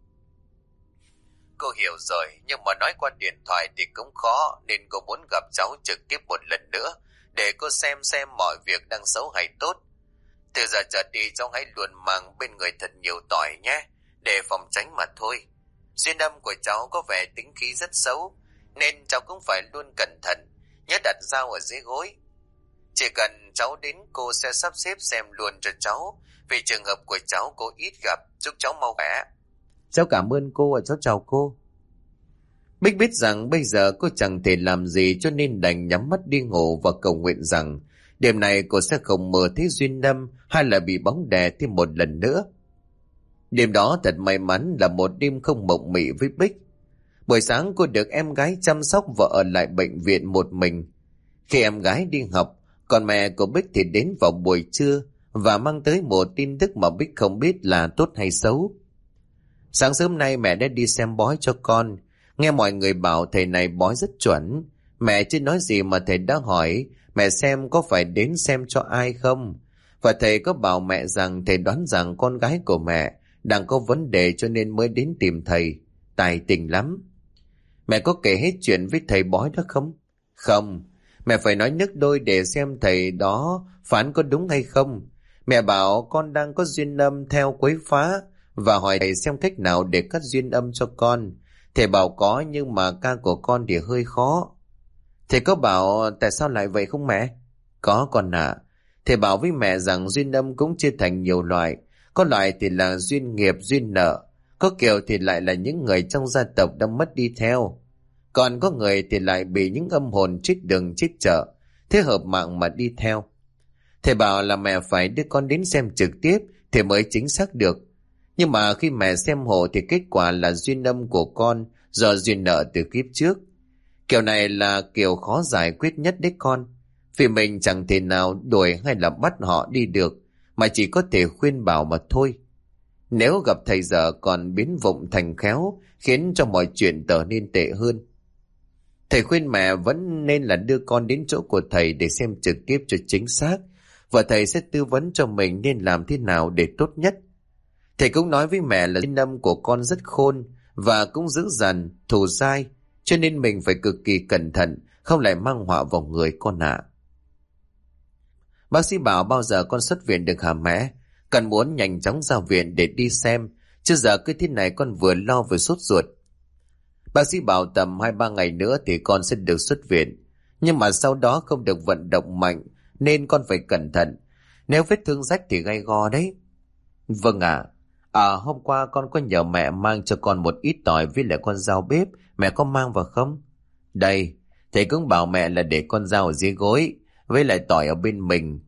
Cô hiểu rồi, nhưng mà nói qua điện thoại thì cũng khó, nên cô muốn gặp cháu trực tiếp một lần nữa để cô xem mọi việc đang xấu hay tốt. Từ giờ trở đi cháu hãy luôn mang bên người thật nhiều tỏi nhé, để phòng tránh mà thôi. Duyên âm của cháu có vẻ tính khí rất xấu, nên cháu cũng phải luôn cẩn thận, nhớ đặt dao ở dưới gối. Chỉ cần cháu đến cô sẽ sắp xếp xem luôn cho cháu, vì trường hợp của cháu cô ít gặp, chúc cháu mau khỏe. Cháu cảm ơn cô và cháu chào cô. Bích biết rằng bây giờ cô chẳng thể làm gì, cho nên đành nhắm mắt đi ngủ và cầu nguyện rằng đêm này cô sẽ không mơ thấy duyên âm hay là bị bóng đè thêm một lần nữa. Đêm đó thật may mắn là một đêm không mộng mị với Bích. Buổi sáng cô được em gái chăm sóc và ở lại bệnh viện một mình. Khi em gái đi học, còn mẹ của Bích thì đến vào buổi trưa và mang tới một tin tức mà Bích không biết là tốt hay xấu. Sáng sớm nay mẹ đã đi xem bói cho con. Nghe mọi người bảo thầy này bói rất chuẩn. Mẹ chưa nói gì mà thầy đã hỏi mẹ xem có phải đến xem cho ai không. Và thầy có bảo mẹ rằng thầy đoán rằng con gái của mẹ đang có vấn đề cho nên mới đến tìm thầy. Tài tình lắm. Mẹ có kể hết chuyện với thầy bói đó không? Không. Mẹ phải nói nước đôi để xem thầy đó phán có đúng hay không. Mẹ bảo con đang có duyên âm theo quấy phá và hỏi thầy xem cách nào để cắt duyên âm cho con. Thầy bảo có, nhưng mà ca của con thì hơi khó. Thầy có bảo tại sao lại vậy không mẹ? Có con ạ. Thầy bảo với mẹ rằng duyên âm cũng chia thành nhiều loại. Có loại thì là duyên nghiệp, duyên nợ. Có kiểu thì lại là những người trong gia tộc đang mất đi theo. Còn có người thì lại bị những âm hồn chết đường chết chợ, thế hợp mạng mà đi theo. Thầy bảo là mẹ phải đưa con đến xem trực tiếp thì mới chính xác được. Nhưng mà khi mẹ xem hộ thì kết quả là duyên âm của con do duyên nợ từ kiếp trước. Kiểu này là kiểu khó giải quyết nhất đấy con. Vì mình chẳng thể nào đuổi hay là bắt họ đi được, mà chỉ có thể khuyên bảo mà thôi. Nếu gặp thầy dở còn biến vụng thành khéo, khiến cho mọi chuyện trở nên tệ hơn. Thầy khuyên mẹ vẫn nên là đưa con đến chỗ của thầy để xem trực tiếp cho chính xác, và thầy sẽ tư vấn cho mình nên làm thế nào để tốt nhất. Thầy cũng nói với mẹ là duyên âm của con rất khôn và cũng dữ dằn, thù dai, cho nên mình phải cực kỳ cẩn thận, không lại mang họa vào người con ạ. Bác sĩ bảo bao giờ con xuất viện được hả mẹ? Con muốn nhanh chóng ra viện để đi xem, chứ giờ cứ thế này con vừa lo vừa sốt ruột. Bác sĩ bảo tầm 2-3 ngày nữa thì con sẽ được xuất viện, nhưng mà sau đó không được vận động mạnh nên con phải cẩn thận. Nếu vết thương rách thì gay go đấy. Vâng ạ. Hôm qua con có nhờ mẹ mang cho con một ít tỏi với lại con dao bếp, mẹ có mang vào không? Đây, thầy cũng bảo mẹ là để con dao ở dưới gối với lại tỏi ở bên mình.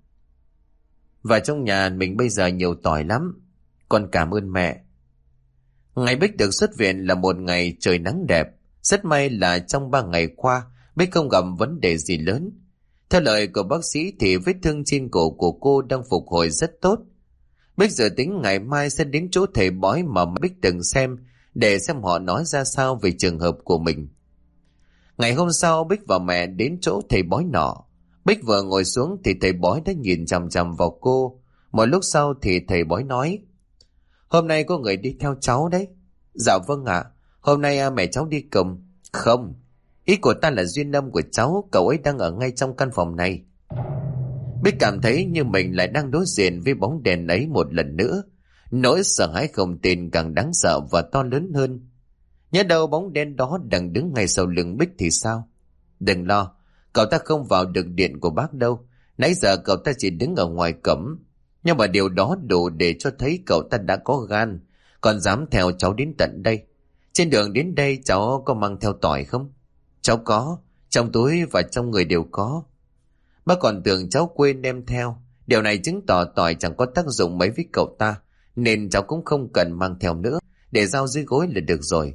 Và trong nhà mình bây giờ nhiều tỏi lắm. Con cảm ơn mẹ. Ngày Bích được xuất viện là một ngày trời nắng đẹp. Rất may là trong 3 ngày qua Bích không gặp vấn đề gì lớn. Theo lời của bác sĩ thì vết thương trên cổ của cô đang phục hồi rất tốt. Bích dự tính ngày mai sẽ đến chỗ thầy bói mà Bích từng xem để xem họ nói ra sao về trường hợp của mình. Ngày hôm sau, Bích và mẹ đến chỗ thầy bói nọ. Bích vừa ngồi xuống thì thầy bói đã nhìn chằm chằm vào cô. Một lúc sau thì thầy bói nói: "Hôm nay có người đi theo cháu đấy." "Dạ vâng ạ. Hôm nay mẹ cháu đi cùng." "Không, ý của ta là duyên âm của cháu, cậu ấy đang ở ngay trong căn phòng này." Bích cảm thấy như mình lại đang đối diện với bóng đèn ấy một lần nữa. Nỗi sợ hãi không tên càng đáng sợ và to lớn hơn. Nhớ đâu bóng đen đó đang đứng ngay sau lưng Bích thì sao? "Đừng lo, cậu ta không vào được điện của bác đâu. Nãy giờ cậu ta chỉ đứng ở ngoài cổng. Nhưng mà điều đó đủ để cho thấy cậu ta đã có gan, còn dám theo cháu đến tận đây. Trên đường đến đây cháu có mang theo tỏi không?" "Cháu có, trong túi và trong người đều có." "Bác còn tưởng cháu quên đem theo. Điều này chứng tỏ tỏi chẳng có tác dụng mấy với cậu ta, nên cháu cũng không cần mang theo nữa, để giao dưới gối là được rồi.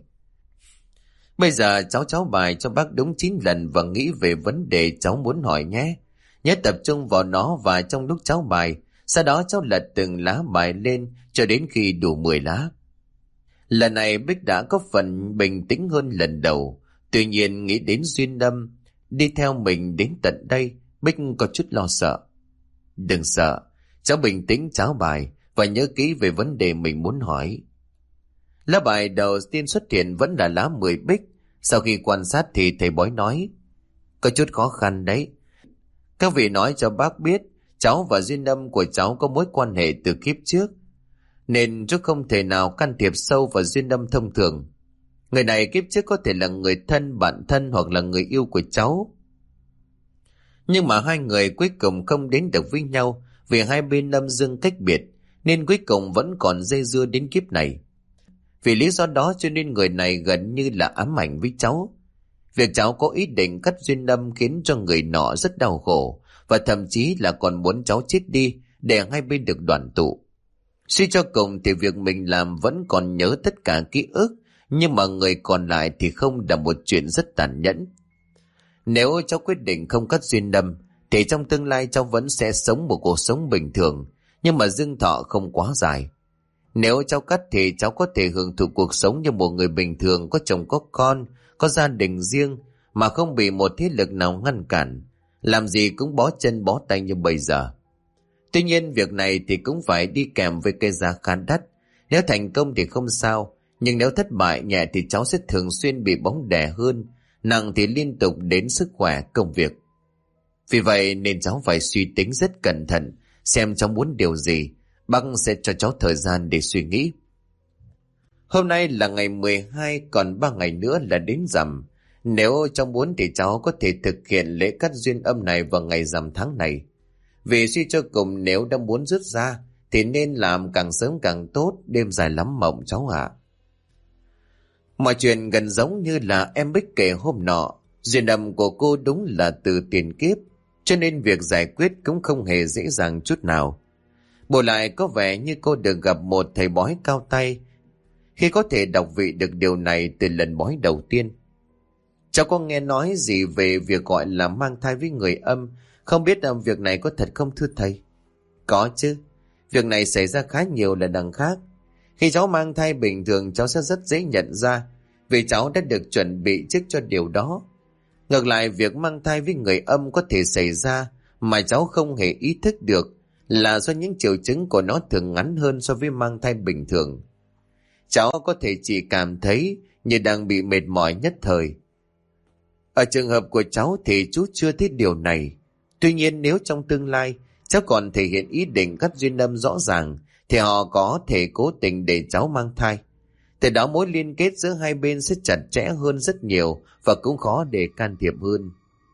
Bây giờ cháu bài cho bác đúng 9 lần và nghĩ về vấn đề cháu muốn hỏi nhé. Nhớ tập trung vào nó, và trong lúc cháu bài, sau đó cháu lật từng lá bài lên cho đến khi đủ 10 lá. Lần này Bích đã có phần bình tĩnh hơn lần đầu. Tuy nhiên nghĩ đến duyên âm đi theo mình đến tận đây, Bích có chút lo sợ. "Đừng sợ, cháu bình tĩnh cháu bài và nhớ kỹ về vấn đề mình muốn hỏi." Lá bài đầu tiên xuất hiện vẫn là lá 10 Bích. Sau khi quan sát thì thầy bói nói: "Có chút khó khăn đấy. Các vị nói cho bác biết cháu và duyên âm của cháu có mối quan hệ từ kiếp trước, nên chú không thể nào can thiệp sâu vào duyên âm thông thường. Người này kiếp trước có thể là người thân, bạn thân hoặc là người yêu của cháu. Nhưng mà hai người cuối cùng không đến được với nhau vì hai bên âm dương cách biệt, nên cuối cùng vẫn còn dây dưa đến kiếp này. Vì lý do đó cho nên người này gần như là ám ảnh với cháu. Việc cháu có ý định cắt duyên âm khiến cho người nọ rất đau khổ, và thậm chí là còn muốn cháu chết đi để hai bên được đoàn tụ. Suy cho cùng thì việc mình làm vẫn còn nhớ tất cả ký ức, nhưng mà người còn lại thì không, là một chuyện rất tàn nhẫn. Nếu cháu quyết định không cắt duyên âm thì trong tương lai cháu vẫn sẽ sống một cuộc sống bình thường, nhưng mà dương thọ không quá dài. Nếu cháu cắt thì cháu có thể hưởng thụ cuộc sống như một người bình thường, có chồng có con, có gia đình riêng, mà không bị một thế lực nào ngăn cản, làm gì cũng bó chân bó tay như bây giờ. Tuy nhiên việc này thì cũng phải đi kèm với cái giá khá đắt. Nếu thành công thì không sao, nhưng nếu thất bại nhẹ thì cháu sẽ thường xuyên bị bóng đè hơn, nặng thì liên tục đến sức khỏe, công việc. Vì vậy nên cháu phải suy tính rất cẩn thận, xem cháu muốn điều gì. Bác sẽ cho cháu thời gian để suy nghĩ. Hôm nay là ngày 12, còn 3 ngày nữa là đến rằm. Nếu cháu muốn thì cháu có thể thực hiện lễ cắt duyên âm này vào ngày rằm tháng này. Vì suy cho cùng, nếu đã muốn rút ra thì nên làm càng sớm càng tốt, đêm dài lắm mộng cháu ạ. Mọi chuyện gần giống như là em Bích kể hôm nọ. Duyên âm của cô đúng là từ tiền kiếp, cho nên việc giải quyết cũng không hề dễ dàng chút nào. Bù lại có vẻ như cô được gặp một thầy bói cao tay khi có thể đọc vị được điều này từ lần bói đầu tiên. Cháu có nghe nói gì về việc gọi là mang thai với người âm? Không biết việc này có thật không thưa thầy? Có chứ. Việc này xảy ra khá nhiều lần đằng khác. Khi cháu mang thai bình thường cháu sẽ rất dễ nhận ra, vì cháu đã được chuẩn bị trước cho điều đó. Ngược lại, việc mang thai với người âm có thể xảy ra mà cháu không hề ý thức được, là do những triệu chứng của nó thường ngắn hơn so với mang thai bình thường. Cháu có thể chỉ cảm thấy như đang bị mệt mỏi nhất thời. Ở trường hợp của cháu thì chú chưa thấy điều này. Tuy nhiên nếu trong tương lai cháu còn thể hiện ý định cắt duyên âm rõ ràng, thì họ có thể cố tình để cháu mang thai. Từ đó mối liên kết giữa hai bên sẽ chặt chẽ hơn rất nhiều, và cũng khó để can thiệp hơn.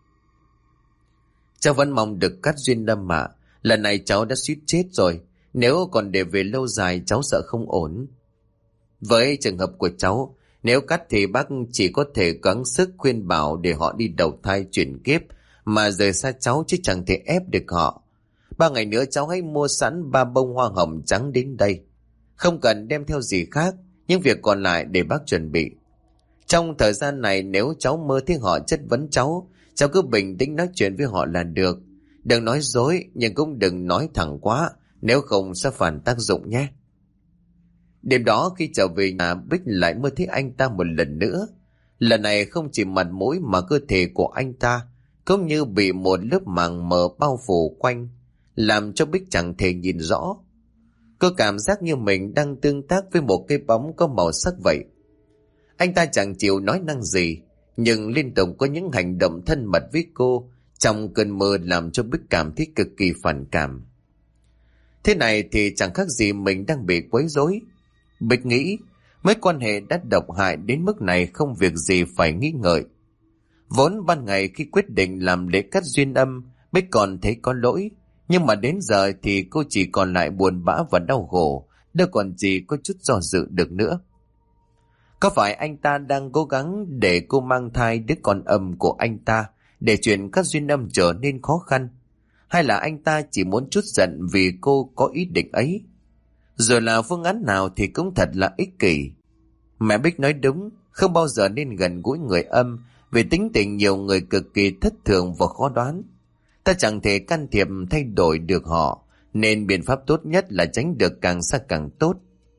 Cháu vẫn mong được cắt duyên âm ạ. Lần này cháu đã suýt chết rồi. Nếu còn để về lâu dài cháu sợ không ổn. Với trường hợp của cháu, nếu cắt thì bác chỉ có thể gắng sức khuyên bảo để họ đi đầu thai chuyển kiếp, mà rời xa cháu chứ chẳng thể ép được họ. 3 ngày nữa cháu hãy mua sẵn 3 bông hoa hồng trắng đến đây. Không cần đem theo gì khác, những việc còn lại để bác chuẩn bị. Trong thời gian này nếu cháu mơ thấy họ chất vấn cháu cứ bình tĩnh nói chuyện với họ là được. Đừng nói dối, nhưng cũng đừng nói thẳng quá, nếu không sẽ phản tác dụng nhé. Đêm đó khi trở về nhà, Bích lại mơ thấy anh ta một lần nữa. Lần này không chỉ mặt mũi mà cơ thể của anh ta cũng như bị một lớp màng mờ bao phủ quanh, làm cho Bích chẳng thể nhìn rõ. Cô cảm giác như mình đang tương tác với một cái bóng có màu sắc vậy. Anh ta chẳng chịu nói năng gì, nhưng liên tục có những hành động thân mật với cô trong cơn mơ làm cho Bích cảm thấy cực kỳ phản cảm. Thế này thì chẳng khác gì mình đang bị quấy rối. Bích nghĩ mối quan hệ đã độc hại đến mức này không việc gì phải nghi ngợi. Vốn ban ngày khi quyết định làm lễ cắt duyên âm, Bích còn thấy có lỗi, nhưng mà đến giờ thì cô chỉ còn lại buồn bã và đau khổ, đâu còn gì có chút do dự được nữa. Có phải anh ta đang cố gắng để cô mang thai đứa con âm của anh ta, để chuyện cắt duyên âm trở nên khó khăn? Hay là anh ta chỉ muốn trút giận vì cô có ý định ấy? Rồi là phương án nào thì cũng thật là ích kỷ. Mẹ Bích nói đúng, không bao giờ nên gần gũi người âm, vì tính tình nhiều người cực kỳ thất thường và khó đoán. Ta chẳng thể can thiệp thay đổi được họ, nên biện pháp tốt nhất là tránh được càng xa càng tốt.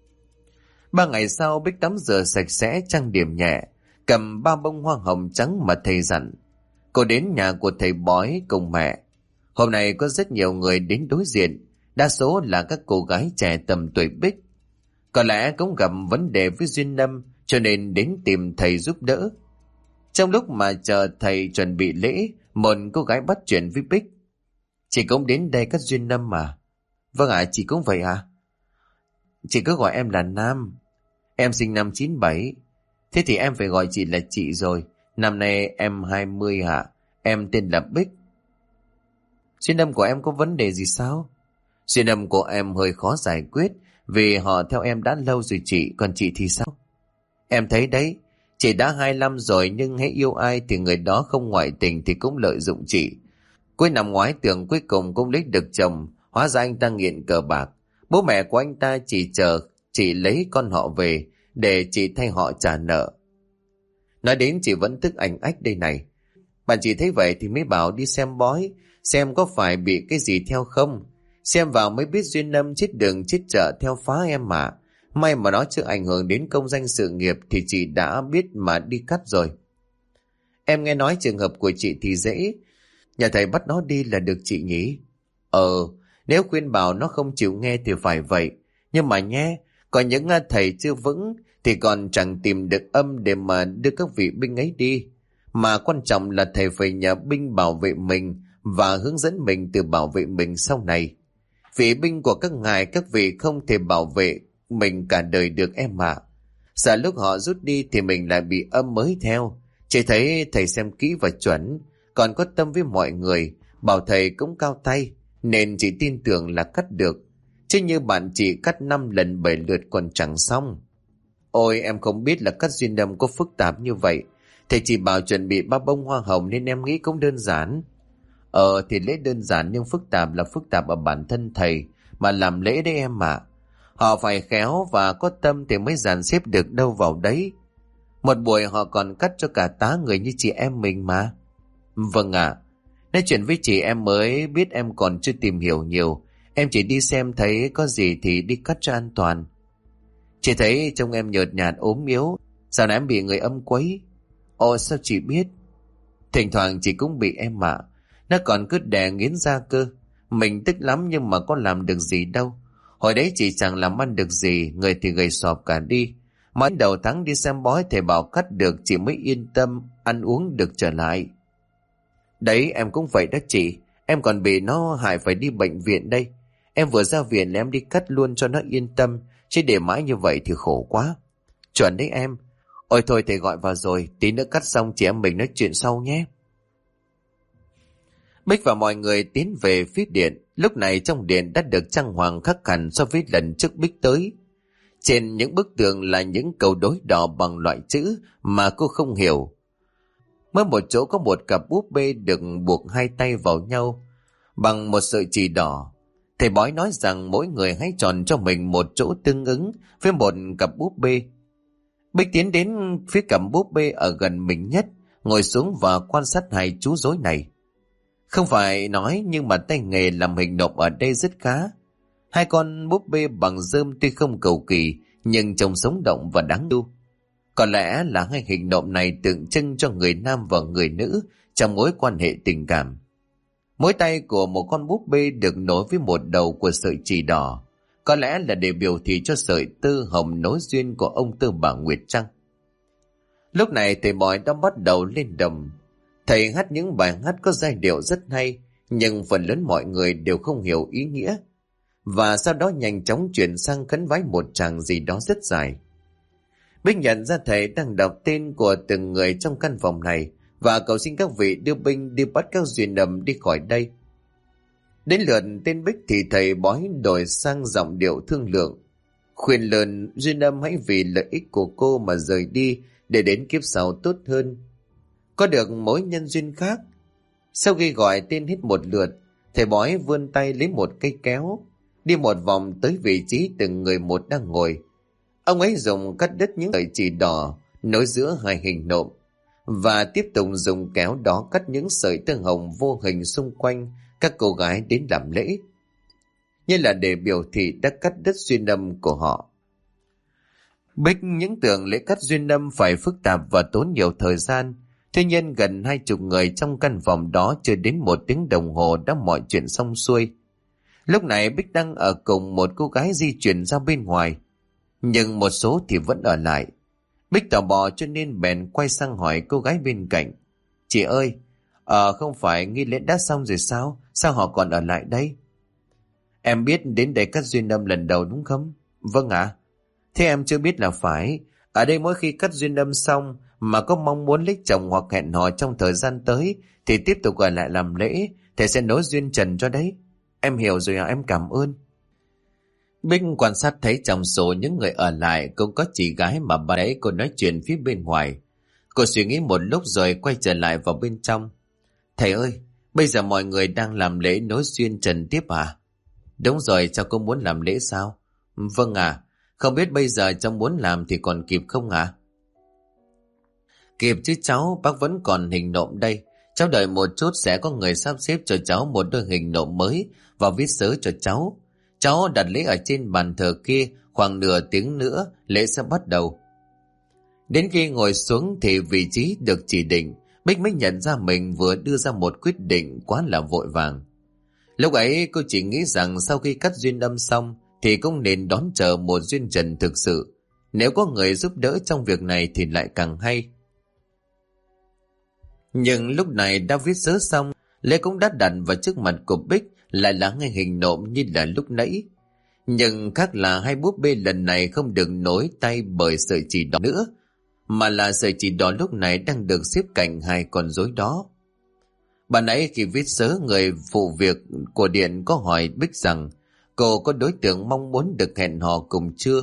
3 ngày sau, Bích tắm rửa sạch sẽ, trang điểm nhẹ, cầm 3 bông hoa hồng trắng mà thầy dặn. Cô đến nhà của thầy bói cùng mẹ. Hôm nay có rất nhiều người đến đối diện, đa số là các cô gái trẻ tầm tuổi Bích. Có lẽ cũng gặp vấn đề với duyên âm, cho nên đến tìm thầy giúp đỡ. Trong lúc mà chờ thầy chuẩn bị lễ, một cô gái bắt chuyện với Bích. Chị cũng đến đây cắt duyên âm mà? Vâng ạ, chị cũng vậy à? Chị cứ gọi em là Nam. Em sinh năm 97. Thế thì em phải gọi chị là chị rồi. Năm nay em 20 hả? Em tên là Bích. Duyên âm của em có vấn đề gì sao? Duyên âm của em hơi khó giải quyết, vì họ theo em đã lâu rồi chị, còn chị thì sao? Em thấy đấy, chị đã 25 rồi, nhưng hễ yêu ai thì người đó không ngoại tình thì cũng lợi dụng chị. Cuối năm ngoái tưởng cuối cùng cũng lấy được chồng, hóa ra anh ta nghiện cờ bạc. Bố mẹ của anh ta chỉ chờ chị lấy con họ về để chị thay họ trả nợ. Nói đến chị vẫn tức ảnh ách đây này. Bạn chị thấy vậy thì mới bảo đi xem bói, xem có phải bị cái gì theo không. Xem vào mới biết duyên âm chết đường chết chợ theo phá em mà. May mà nó chưa ảnh hưởng đến công danh sự nghiệp thì chị đã biết mà đi cắt rồi. Em nghe nói trường hợp của chị thì dễ, nhà thầy bắt nó đi là được chị nhỉ? Nếu khuyên bảo nó không chịu nghe thì phải vậy. Nhưng mà nhé, có những thầy chưa vững thì còn chẳng tìm được âm để mà đưa các vị binh ấy đi. Mà quan trọng là thầy phải nhờ binh bảo vệ mình và hướng dẫn mình từ bảo vệ mình sau này. Vị binh của các ngài các vị không thể bảo vệ mình cả đời được em ạ. Sợ lúc họ rút đi thì mình lại bị âm mới theo. Chỉ thấy thầy xem kỹ và chuẩn, còn có tâm với mọi người, bảo thầy cũng cao tay, nên chị tin tưởng là cắt được. Chứ như bạn chị cắt 5 lần 7 lượt còn chẳng xong. Ôi em không biết là cắt duyên âm có phức tạp như vậy. Thầy chỉ bảo chuẩn bị 3 bông hoa hồng nên em nghĩ cũng đơn giản. Thì lễ đơn giản nhưng phức tạp là phức tạp ở bản thân thầy mà làm lễ đấy em ạ. Họ phải khéo và có tâm thì mới dàn xếp được đâu vào đấy. Một buổi họ còn cắt cho cả tá người như chị em mình mà. Vâng ạ. Nói chuyện với chị em mới biết em còn chưa tìm hiểu nhiều. Em chỉ đi xem thấy có gì thì đi cắt cho an toàn. Chị thấy trông em nhợt nhạt ốm yếu, sao em bị người âm quấy? Ồ sao chị biết? Thỉnh thoảng chị cũng bị em ạ. Nó còn cứ đè nghiến ra cơ. Mình tức lắm nhưng mà có làm được gì đâu. Hồi đấy chị chẳng làm ăn được gì, người thì gầy sọp cả đi. Mới đầu tháng đi xem bói thầy bảo cắt được chị mới yên tâm ăn uống được trở lại. Đấy em cũng vậy đó chị. Em còn bị nó hại phải đi bệnh viện đây. Em vừa ra viện là em đi cắt luôn cho nó yên tâm, chứ để mãi như vậy thì khổ quá. Chuẩn đấy em. Ôi thôi thầy gọi vào rồi, tí nữa cắt xong chị em mình nói chuyện sau nhé. Bích và mọi người tiến về phía điện. Lúc này trong điện đã được trang hoàng khác hẳn so với lần trước Bích tới. Trên những bức tường là những câu đối đỏ bằng loại chữ mà cô không hiểu. Mới một chỗ có một cặp búp bê được buộc hai tay vào nhau bằng một sợi chỉ đỏ. Thầy bói nói rằng mỗi người hãy chọn cho mình một chỗ tương ứng với một cặp búp bê. Bích tiến đến phía cặp búp bê ở gần mình nhất, ngồi xuống và quan sát hai chú rối này. Không phải nói nhưng mà tay nghề làm hình nộm ở đây rất khá. Hai con búp bê bằng rơm tuy không cầu kỳ nhưng trông sống động và đáng yêu. Có lẽ là hai hình nộm này tượng trưng cho người nam và người nữ trong mối quan hệ tình cảm. Mỗi tay của một con búp bê được nối với một đầu của sợi chỉ đỏ, có lẽ là để biểu thị cho sợi tơ hồng nối duyên của ông Tư bà Nguyệt Trăng. Lúc này thầy bói đã bắt đầu lên đồng. Thầy hát những bài hát có giai điệu rất hay, nhưng phần lớn mọi người đều không hiểu ý nghĩa. Và sau đó nhanh chóng chuyển sang khấn vái một tràng gì đó rất dài. Bích nhận ra thầy đang đọc tên của từng người trong căn phòng này và cầu xin các vị đưa binh đi bắt các duyên âm đi khỏi đây. Đến lượt tên Bích thì thầy bói đổi sang giọng điệu thương lượng, khuyên lơn duyên âm hãy vì lợi ích của cô mà rời đi để đến kiếp sau tốt hơn, có được mối nhân duyên khác. Sau khi gọi tên hết một lượt, thầy bói vươn tay lấy một cây kéo, đi một vòng tới vị trí từng người một đang ngồi. Ông ấy dùng cắt đứt những sợi chỉ đỏ nối giữa hai hình nộm, và tiếp tục dùng kéo đó cắt những sợi tơ hồng vô hình xung quanh các cô gái đến làm lễ, như là để biểu thị đã cắt đứt duyên âm của họ. Bích những tưởng lễ cắt duyên âm phải phức tạp và tốn nhiều thời gian, tuy nhiên gần 20 người trong căn phòng đó chưa đến 1 tiếng đồng hồ đã mọi chuyện xong xuôi. Lúc này Bích đang ở cùng một cô gái di chuyển ra bên ngoài, nhưng một số thì vẫn ở lại. Bích tò mò cho nên bèn quay sang hỏi cô gái bên cạnh: "Chị ơi, không phải nghi lễ đã xong rồi sao? Sao họ còn ở lại đây?" "Em biết đến đây cắt duyên âm lần đầu đúng không?" "Vâng ạ." "Thế em chưa biết là phải. Ở đây mỗi khi cắt duyên âm xong mà có mong muốn lấy chồng hoặc hẹn hò trong thời gian tới thì tiếp tục ở lại làm lễ, thầy sẽ nối duyên trần cho đấy." "Em hiểu rồi ạ, em cảm ơn." Bích quan sát thấy trong số những người ở lại cũng có chị gái mà bà ấy cô nói chuyện phía bên ngoài. Cô suy nghĩ một lúc rồi quay trở lại vào bên trong. "Thầy ơi, bây giờ mọi người đang làm lễ nối duyên trần tiếp à?" "Đúng rồi, cháu cũng muốn làm lễ sao?" "Vâng ạ. Không biết bây giờ cháu muốn làm thì còn kịp không ạ?" "Kịp chứ cháu, bác vẫn còn hình nộm đây. Cháu đợi một chút sẽ có người sắp xếp cho cháu một đôi hình nộm mới và viết sớ cho cháu. Cháu đặt lễ ở trên bàn thờ kia, khoảng nửa tiếng nữa lễ sẽ bắt đầu." Đến khi ngồi xuống thì vị trí được chỉ định, Bích mới nhận ra mình vừa đưa ra một quyết định quá là vội vàng. Lúc ấy cô chỉ nghĩ rằng sau khi cắt duyên âm xong thì cũng nên đón chờ một duyên trần thực sự. Nếu có người giúp đỡ trong việc này thì lại càng hay. Nhưng lúc này đã viết sớ xong, lễ cũng đã đặt vào trước mặt của Bích, lại là ngay hình nộm như là lúc nãy. Nhưng khác là hai búp bê lần này không được nối tay bởi sợi chỉ đỏ nữa, mà là sợi chỉ đỏ lúc này đang được xếp cạnh hai con rối đó. Bà nãy khi viết sớ, người phụ việc của điện có hỏi Bích rằng cô có đối tượng mong muốn được hẹn hò cùng chưa,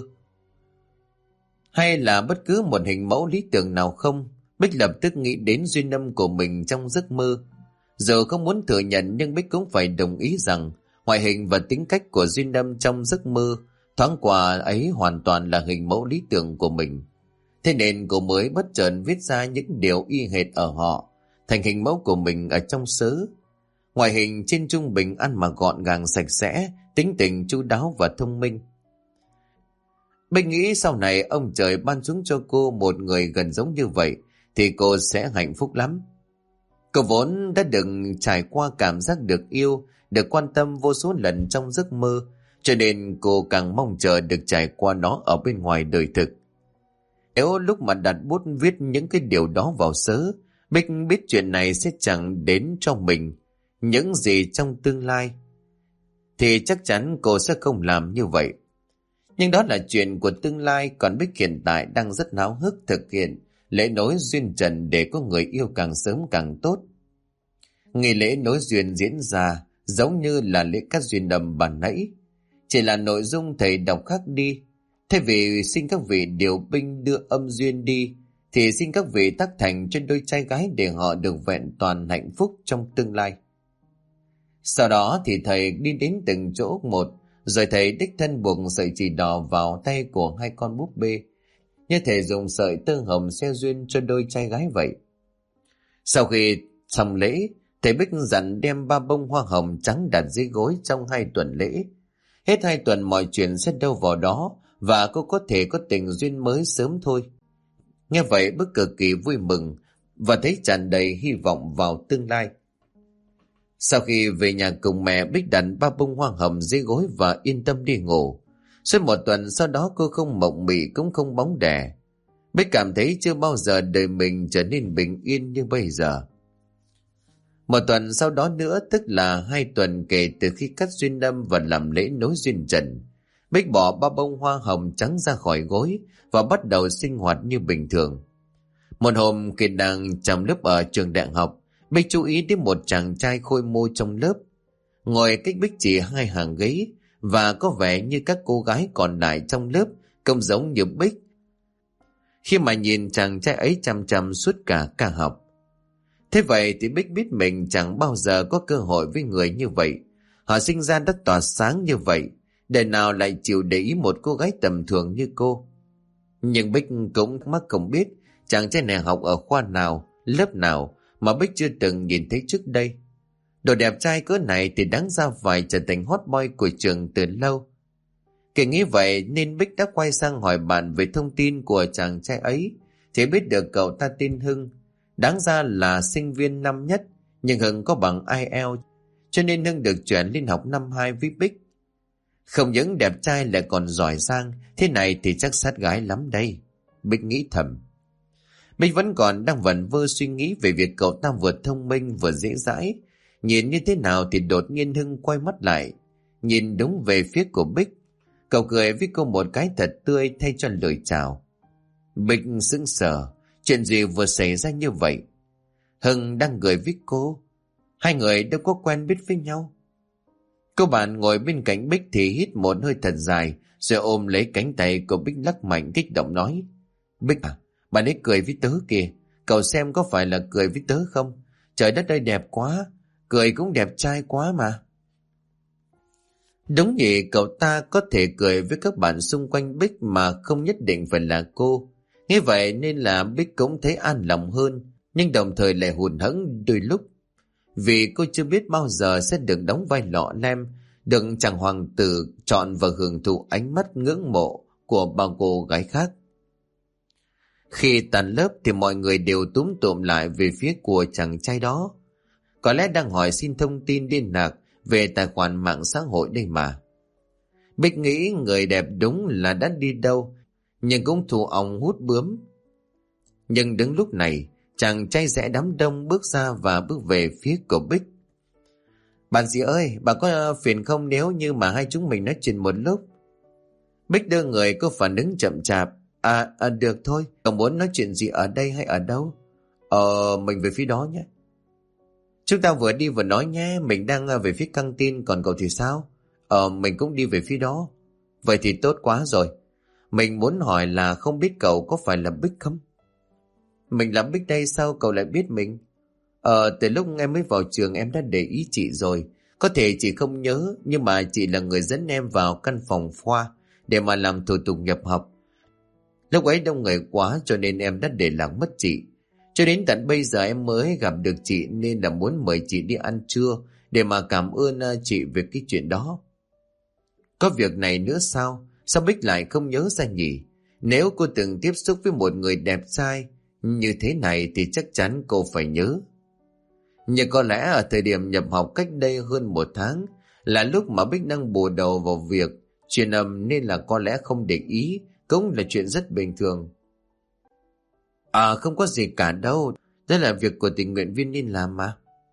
hay là bất cứ một hình mẫu lý tưởng nào không. Bích lập tức nghĩ đến duyên âm của mình trong giấc mơ. Dù không muốn thừa nhận nhưng Bích cũng phải đồng ý rằng ngoại hình và tính cách của duyên âm trong giấc mơ thoáng qua ấy hoàn toàn là hình mẫu lý tưởng của mình. Thế nên cô mới bất chợt viết ra những điều y hệt ở họ thành hình mẫu của mình ở trong sớ. Ngoại hình trên trung bình, ăn mặc gọn gàng sạch sẽ, tính tình chu đáo và thông minh. Bích nghĩ sau này ông trời ban xuống cho cô một người gần giống như vậy thì cô sẽ hạnh phúc lắm. Cô vốn đã được trải qua cảm giác được yêu, được quan tâm vô số lần trong giấc mơ, cho nên cô càng mong chờ được trải qua nó ở bên ngoài đời thực. Nếu lúc mà đặt bút viết những cái điều đó vào sớ, Bích biết chuyện này sẽ chẳng đến cho mình những gì trong tương lai, thì chắc chắn cô sẽ không làm như vậy. Nhưng đó là chuyện của tương lai, còn Bích hiện tại đang rất háo hức thực hiện lễ nối duyên trần để có người yêu càng sớm càng tốt. Nghi lễ nối duyên diễn ra giống như là lễ cắt duyên âm ban nãy, chỉ là nội dung thầy đọc khác đi. Thay vì xin các vị điều binh đưa âm duyên đi, thì xin các vị tác thành cho đôi trai gái để họ được vẹn toàn hạnh phúc trong tương lai. Sau đó thì thầy đi đến từng chỗ một, rồi thầy đích thân buộc sợi chỉ đỏ vào tay của hai con búp bê, như thể dùng sợi tơ hồng gieo duyên cho đôi trai gái vậy. Sau khi xong lễ, thầy Bích dặn đem 3 bông hoa hồng trắng đặt dưới gối trong 2 tuần lễ. Hết 2 tuần mọi chuyện sẽ đâu vào đó, và cô có thể có tình duyên mới sớm thôi. Nghe vậy Bích cực kỳ vui mừng và thấy tràn đầy hy vọng vào tương lai. Sau khi về nhà cùng mẹ, Bích đặt 3 bông hoa hồng dưới gối và yên tâm đi ngủ. Suốt một tuần sau đó cô không mộng mị cũng không bóng đè. Bích cảm thấy chưa bao giờ đời mình trở nên bình yên như bây giờ. Một tuần sau đó nữa, tức là 2 tuần kể từ khi cắt duyên âm và làm lễ nối duyên trần, Bích bỏ 3 bông hoa hồng trắng ra khỏi gối và bắt đầu sinh hoạt như bình thường. Một hôm khi đang trong lớp ở trường đại học, Bích chú ý đến một chàng trai khôi mô trong lớp, ngồi cách Bích chỉ 2 hàng ghế và có vẻ như các cô gái còn lại trong lớp, không giống như Bích. Khi mà nhìn chàng trai ấy chăm chăm suốt cả ca học. Thế vậy thì Bích biết mình chẳng bao giờ có cơ hội với người như vậy. Họ sinh ra đã tỏa sáng như vậy, đời nào lại chịu để ý một cô gái tầm thường như cô. Nhưng Bích cũng mắc không biết chàng trai này học ở khoa nào, lớp nào mà Bích chưa từng nhìn thấy trước đây. Đồ đẹp trai cỡ này thì đáng ra phải trở thành hot boy của trường từ lâu. Kể nghĩ vậy nên Bích đã quay sang hỏi bạn về thông tin của chàng trai ấy, thì biết được cậu ta tên Hưng. Đáng ra là sinh viên năm nhất, nhưng Hưng có bằng IELTS, cho nên Hưng được chuyển lên học năm 2 với Bích. Không những đẹp trai lại còn giỏi giang, thế này thì chắc sát gái lắm đây, Bích nghĩ thầm. Bích vẫn còn đang vẩn vơ suy nghĩ về việc cậu ta vừa thông minh vừa dễ dãi. Nhìn như thế nào thì đột nhiên Hưng quay mắt lại, nhìn đúng về phía của Bích. Cậu cười với cô một cái thật tươi thay cho lời chào. Bích sững sờ, chuyện gì vừa xảy ra như vậy? Hưng đang cười với cô, hai người đâu có quen biết với nhau. Cô bạn ngồi bên cạnh Bích thì hít một hơi thật dài, rồi ôm lấy cánh tay của Bích lắc mạnh kích động nói: Bích à, bạn ấy cười với tớ kìa, cậu xem có phải là cười với tớ không? Trời đất ơi đẹp quá, cười cũng đẹp trai quá mà. Đúng vậy, cậu ta có thể cười với các bạn xung quanh Bích mà không nhất định phải là cô. Như vậy nên là Bích cũng thấy an lòng hơn, nhưng đồng thời lại hụt hẫng đôi lúc. Vì cô chưa biết bao giờ sẽ được đóng vai lọ lem, được chàng hoàng tử chọn và hưởng thụ ánh mắt ngưỡng mộ của bao cô gái khác. Khi tàn lớp thì mọi người đều túm tụm lại về phía của chàng trai đó. Có lẽ đang hỏi xin thông tin liên lạc về tài khoản mạng xã hội đây mà. Bích nghĩ người đẹp đúng là đã đi đâu, nhưng cũng thù ong hút bướm. Nhưng đứng lúc này, chàng trai rẽ đám đông bước ra và bước về phía của Bích. Bạn dì ơi, bà có phiền không nếu như mà hai chúng mình nói chuyện một lúc? Bích đưa người có phản ứng chậm chạp. Được thôi, cậu muốn nói chuyện gì ở đây hay ở đâu? Mình về phía đó nhé. Chúng ta vừa đi vừa nói nhé, mình đang về phía căng tin, còn cậu thì sao? Mình cũng đi về phía đó. Vậy thì tốt quá rồi. Mình muốn hỏi là không biết cậu có phải là Bích không? Mình là Bích đây, sao cậu lại biết mình? Từ lúc em mới vào trường em đã để ý chị rồi. Có thể chị không nhớ, nhưng mà chị là người dẫn em vào căn phòng khoa để mà làm thủ tục nhập học. Lúc ấy đông người quá cho nên em đã để lạc mất chị. Cho đến tận bây giờ em mới gặp được chị nên là muốn mời chị đi ăn trưa để mà cảm ơn chị về cái chuyện đó. Có việc này nữa sao? Sao Bích lại không nhớ ra nhỉ? Nếu cô từng tiếp xúc với một người đẹp trai như thế này thì chắc chắn cô phải nhớ. Nhưng có lẽ ở thời điểm nhập học cách đây hơn 1 tháng là lúc mà Bích đang bù đầu vào việc truyền âm nên là có lẽ không để ý, cũng là chuyện rất bình thường. Không có gì cả đâu, đó là việc của tình nguyện viên nên làm mà.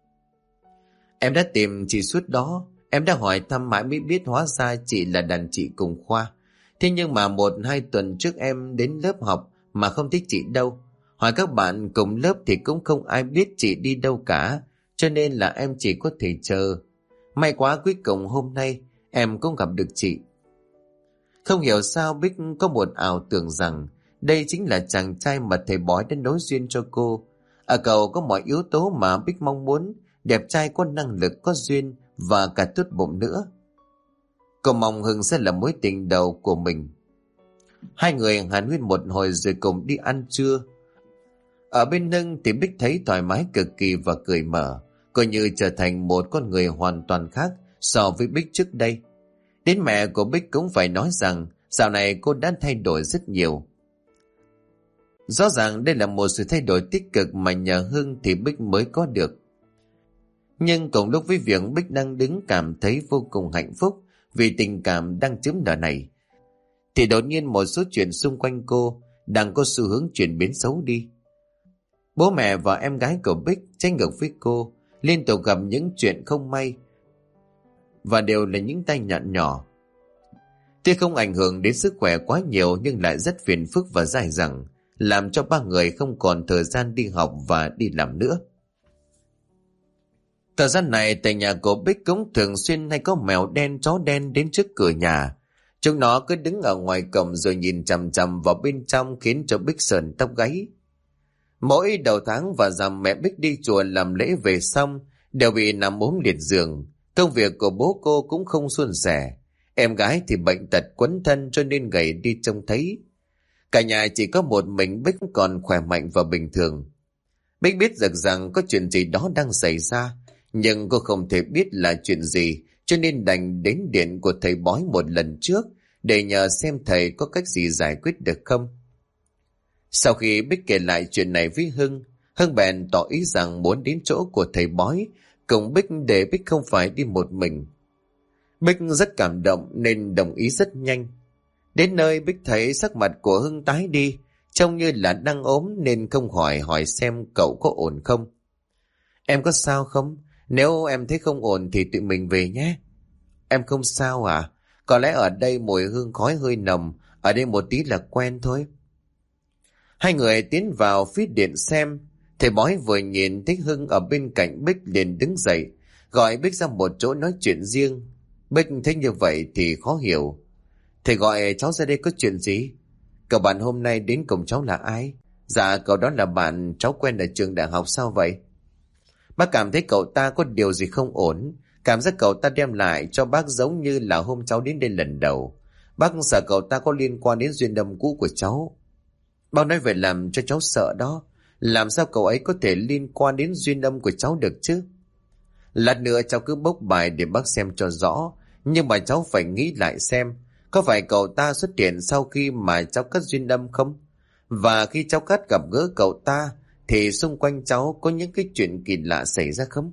Em đã tìm chị suốt đó, em đã hỏi thăm mãi mới biết hóa ra chị là đàn chị cùng khoa. Thế nhưng mà 1-2 tuần trước em đến lớp học mà không thích chị đâu. Hỏi các bạn cùng lớp thì cũng không ai biết chị đi đâu cả, cho nên là em chỉ có thể chờ. May quá cuối cùng hôm nay em cũng gặp được chị. Không hiểu sao Bích có một ảo tưởng rằng đây chính là chàng trai mà thầy bói đã nối duyên cho cô. Ở cậu có mọi yếu tố mà Bích mong muốn, đẹp trai, có năng lực, có duyên và cả tốt bụng nữa. Cô mong Hưng sẽ là mối tình đầu của mình. Hai người hàn huyên một hồi rồi cùng đi ăn trưa. Ở bên Hưng thì Bích thấy thoải mái cực kỳ và cười mở, coi như trở thành một con người hoàn toàn khác so với Bích trước đây. Đến mẹ của Bích cũng phải nói rằng Dạo này cô đã thay đổi rất nhiều. Rõ ràng đây là một sự thay đổi tích cực mà nhờ Hưng thì Bích mới có được. Nhưng cùng lúc với việc Bích đang đứng cảm thấy vô cùng hạnh phúc vì tình cảm đang chớm nở này, thì đột nhiên một số chuyện xung quanh cô đang có xu hướng chuyển biến xấu đi. Bố mẹ và em gái của Bích trái ngược với cô, liên tục gặp những chuyện không may, và đều là những tai nạn nhỏ. Tuy không ảnh hưởng đến sức khỏe quá nhiều nhưng lại rất phiền phức và dai dẳng, làm cho ba người không còn thời gian đi học và đi làm nữa. Thời gian này tại nhà của Bích cũng thường xuyên hay có mèo đen chó đen đến trước cửa nhà. Chúng nó cứ đứng ở ngoài cổng rồi nhìn chằm chằm vào bên trong khiến cho Bích sờn tóc gáy. Mỗi đầu tháng và rằm mẹ Bích đi chùa làm lễ về xong đều bị nằm ốm liệt giường. Công việc của bố cô cũng không suôn sẻ. Em gái thì bệnh tật quấn thân cho nên gầy đi trông thấy. Cả nhà chỉ có một mình Bích còn khỏe mạnh và bình thường. Bích biết được rằng có chuyện gì đó đang xảy ra, nhưng cô không thể biết là chuyện gì, cho nên đành đến điện của thầy bói một lần trước để nhờ xem thầy có cách gì giải quyết được không. Sau khi Bích kể lại chuyện này với Hưng, Hưng bèn tỏ ý rằng muốn đến chỗ của thầy bói cùng Bích để Bích không phải đi một mình. Bích rất cảm động nên đồng ý rất nhanh. Đến nơi Bích thấy sắc mặt của Hưng tái đi, trông như là đang ốm nên không hỏi xem cậu có ổn không. Em có sao không? Nếu em thấy không ổn thì tụi mình về nhé. Em không sao à? Có lẽ ở đây mùi hương khói hơi nồng, ở đây một tí là quen thôi. Hai người tiến vào phía điện xem. Thầy bói vừa nhìn thấy Hưng ở bên cạnh Bích liền đứng dậy, gọi Bích ra một chỗ nói chuyện riêng. Bích thấy như vậy thì khó hiểu. Thầy gọi cháu ra đây có chuyện gì? Cậu bạn hôm nay đến cùng cháu là ai? Dạ cậu đó là bạn cháu quen ở trường đại học. Sao vậy? Bác cảm thấy cậu ta có điều gì không ổn. Cảm giác cậu ta đem lại cho bác giống như là hôm cháu đến đây lần đầu. Bác sợ cậu ta có liên quan đến duyên đâm cũ của cháu. Bác nói vậy làm cho cháu sợ đó. Làm sao cậu ấy có thể liên quan đến duyên âm của cháu được chứ? Lát nữa cháu cứ bốc bài để bác xem cho rõ. Nhưng mà cháu phải nghĩ lại xem, có phải cậu ta xuất hiện sau khi mà cháu cắt duyên âm không? Và khi cháu cắt gặp gỡ cậu ta thì xung quanh cháu có những cái chuyện kỳ lạ xảy ra không?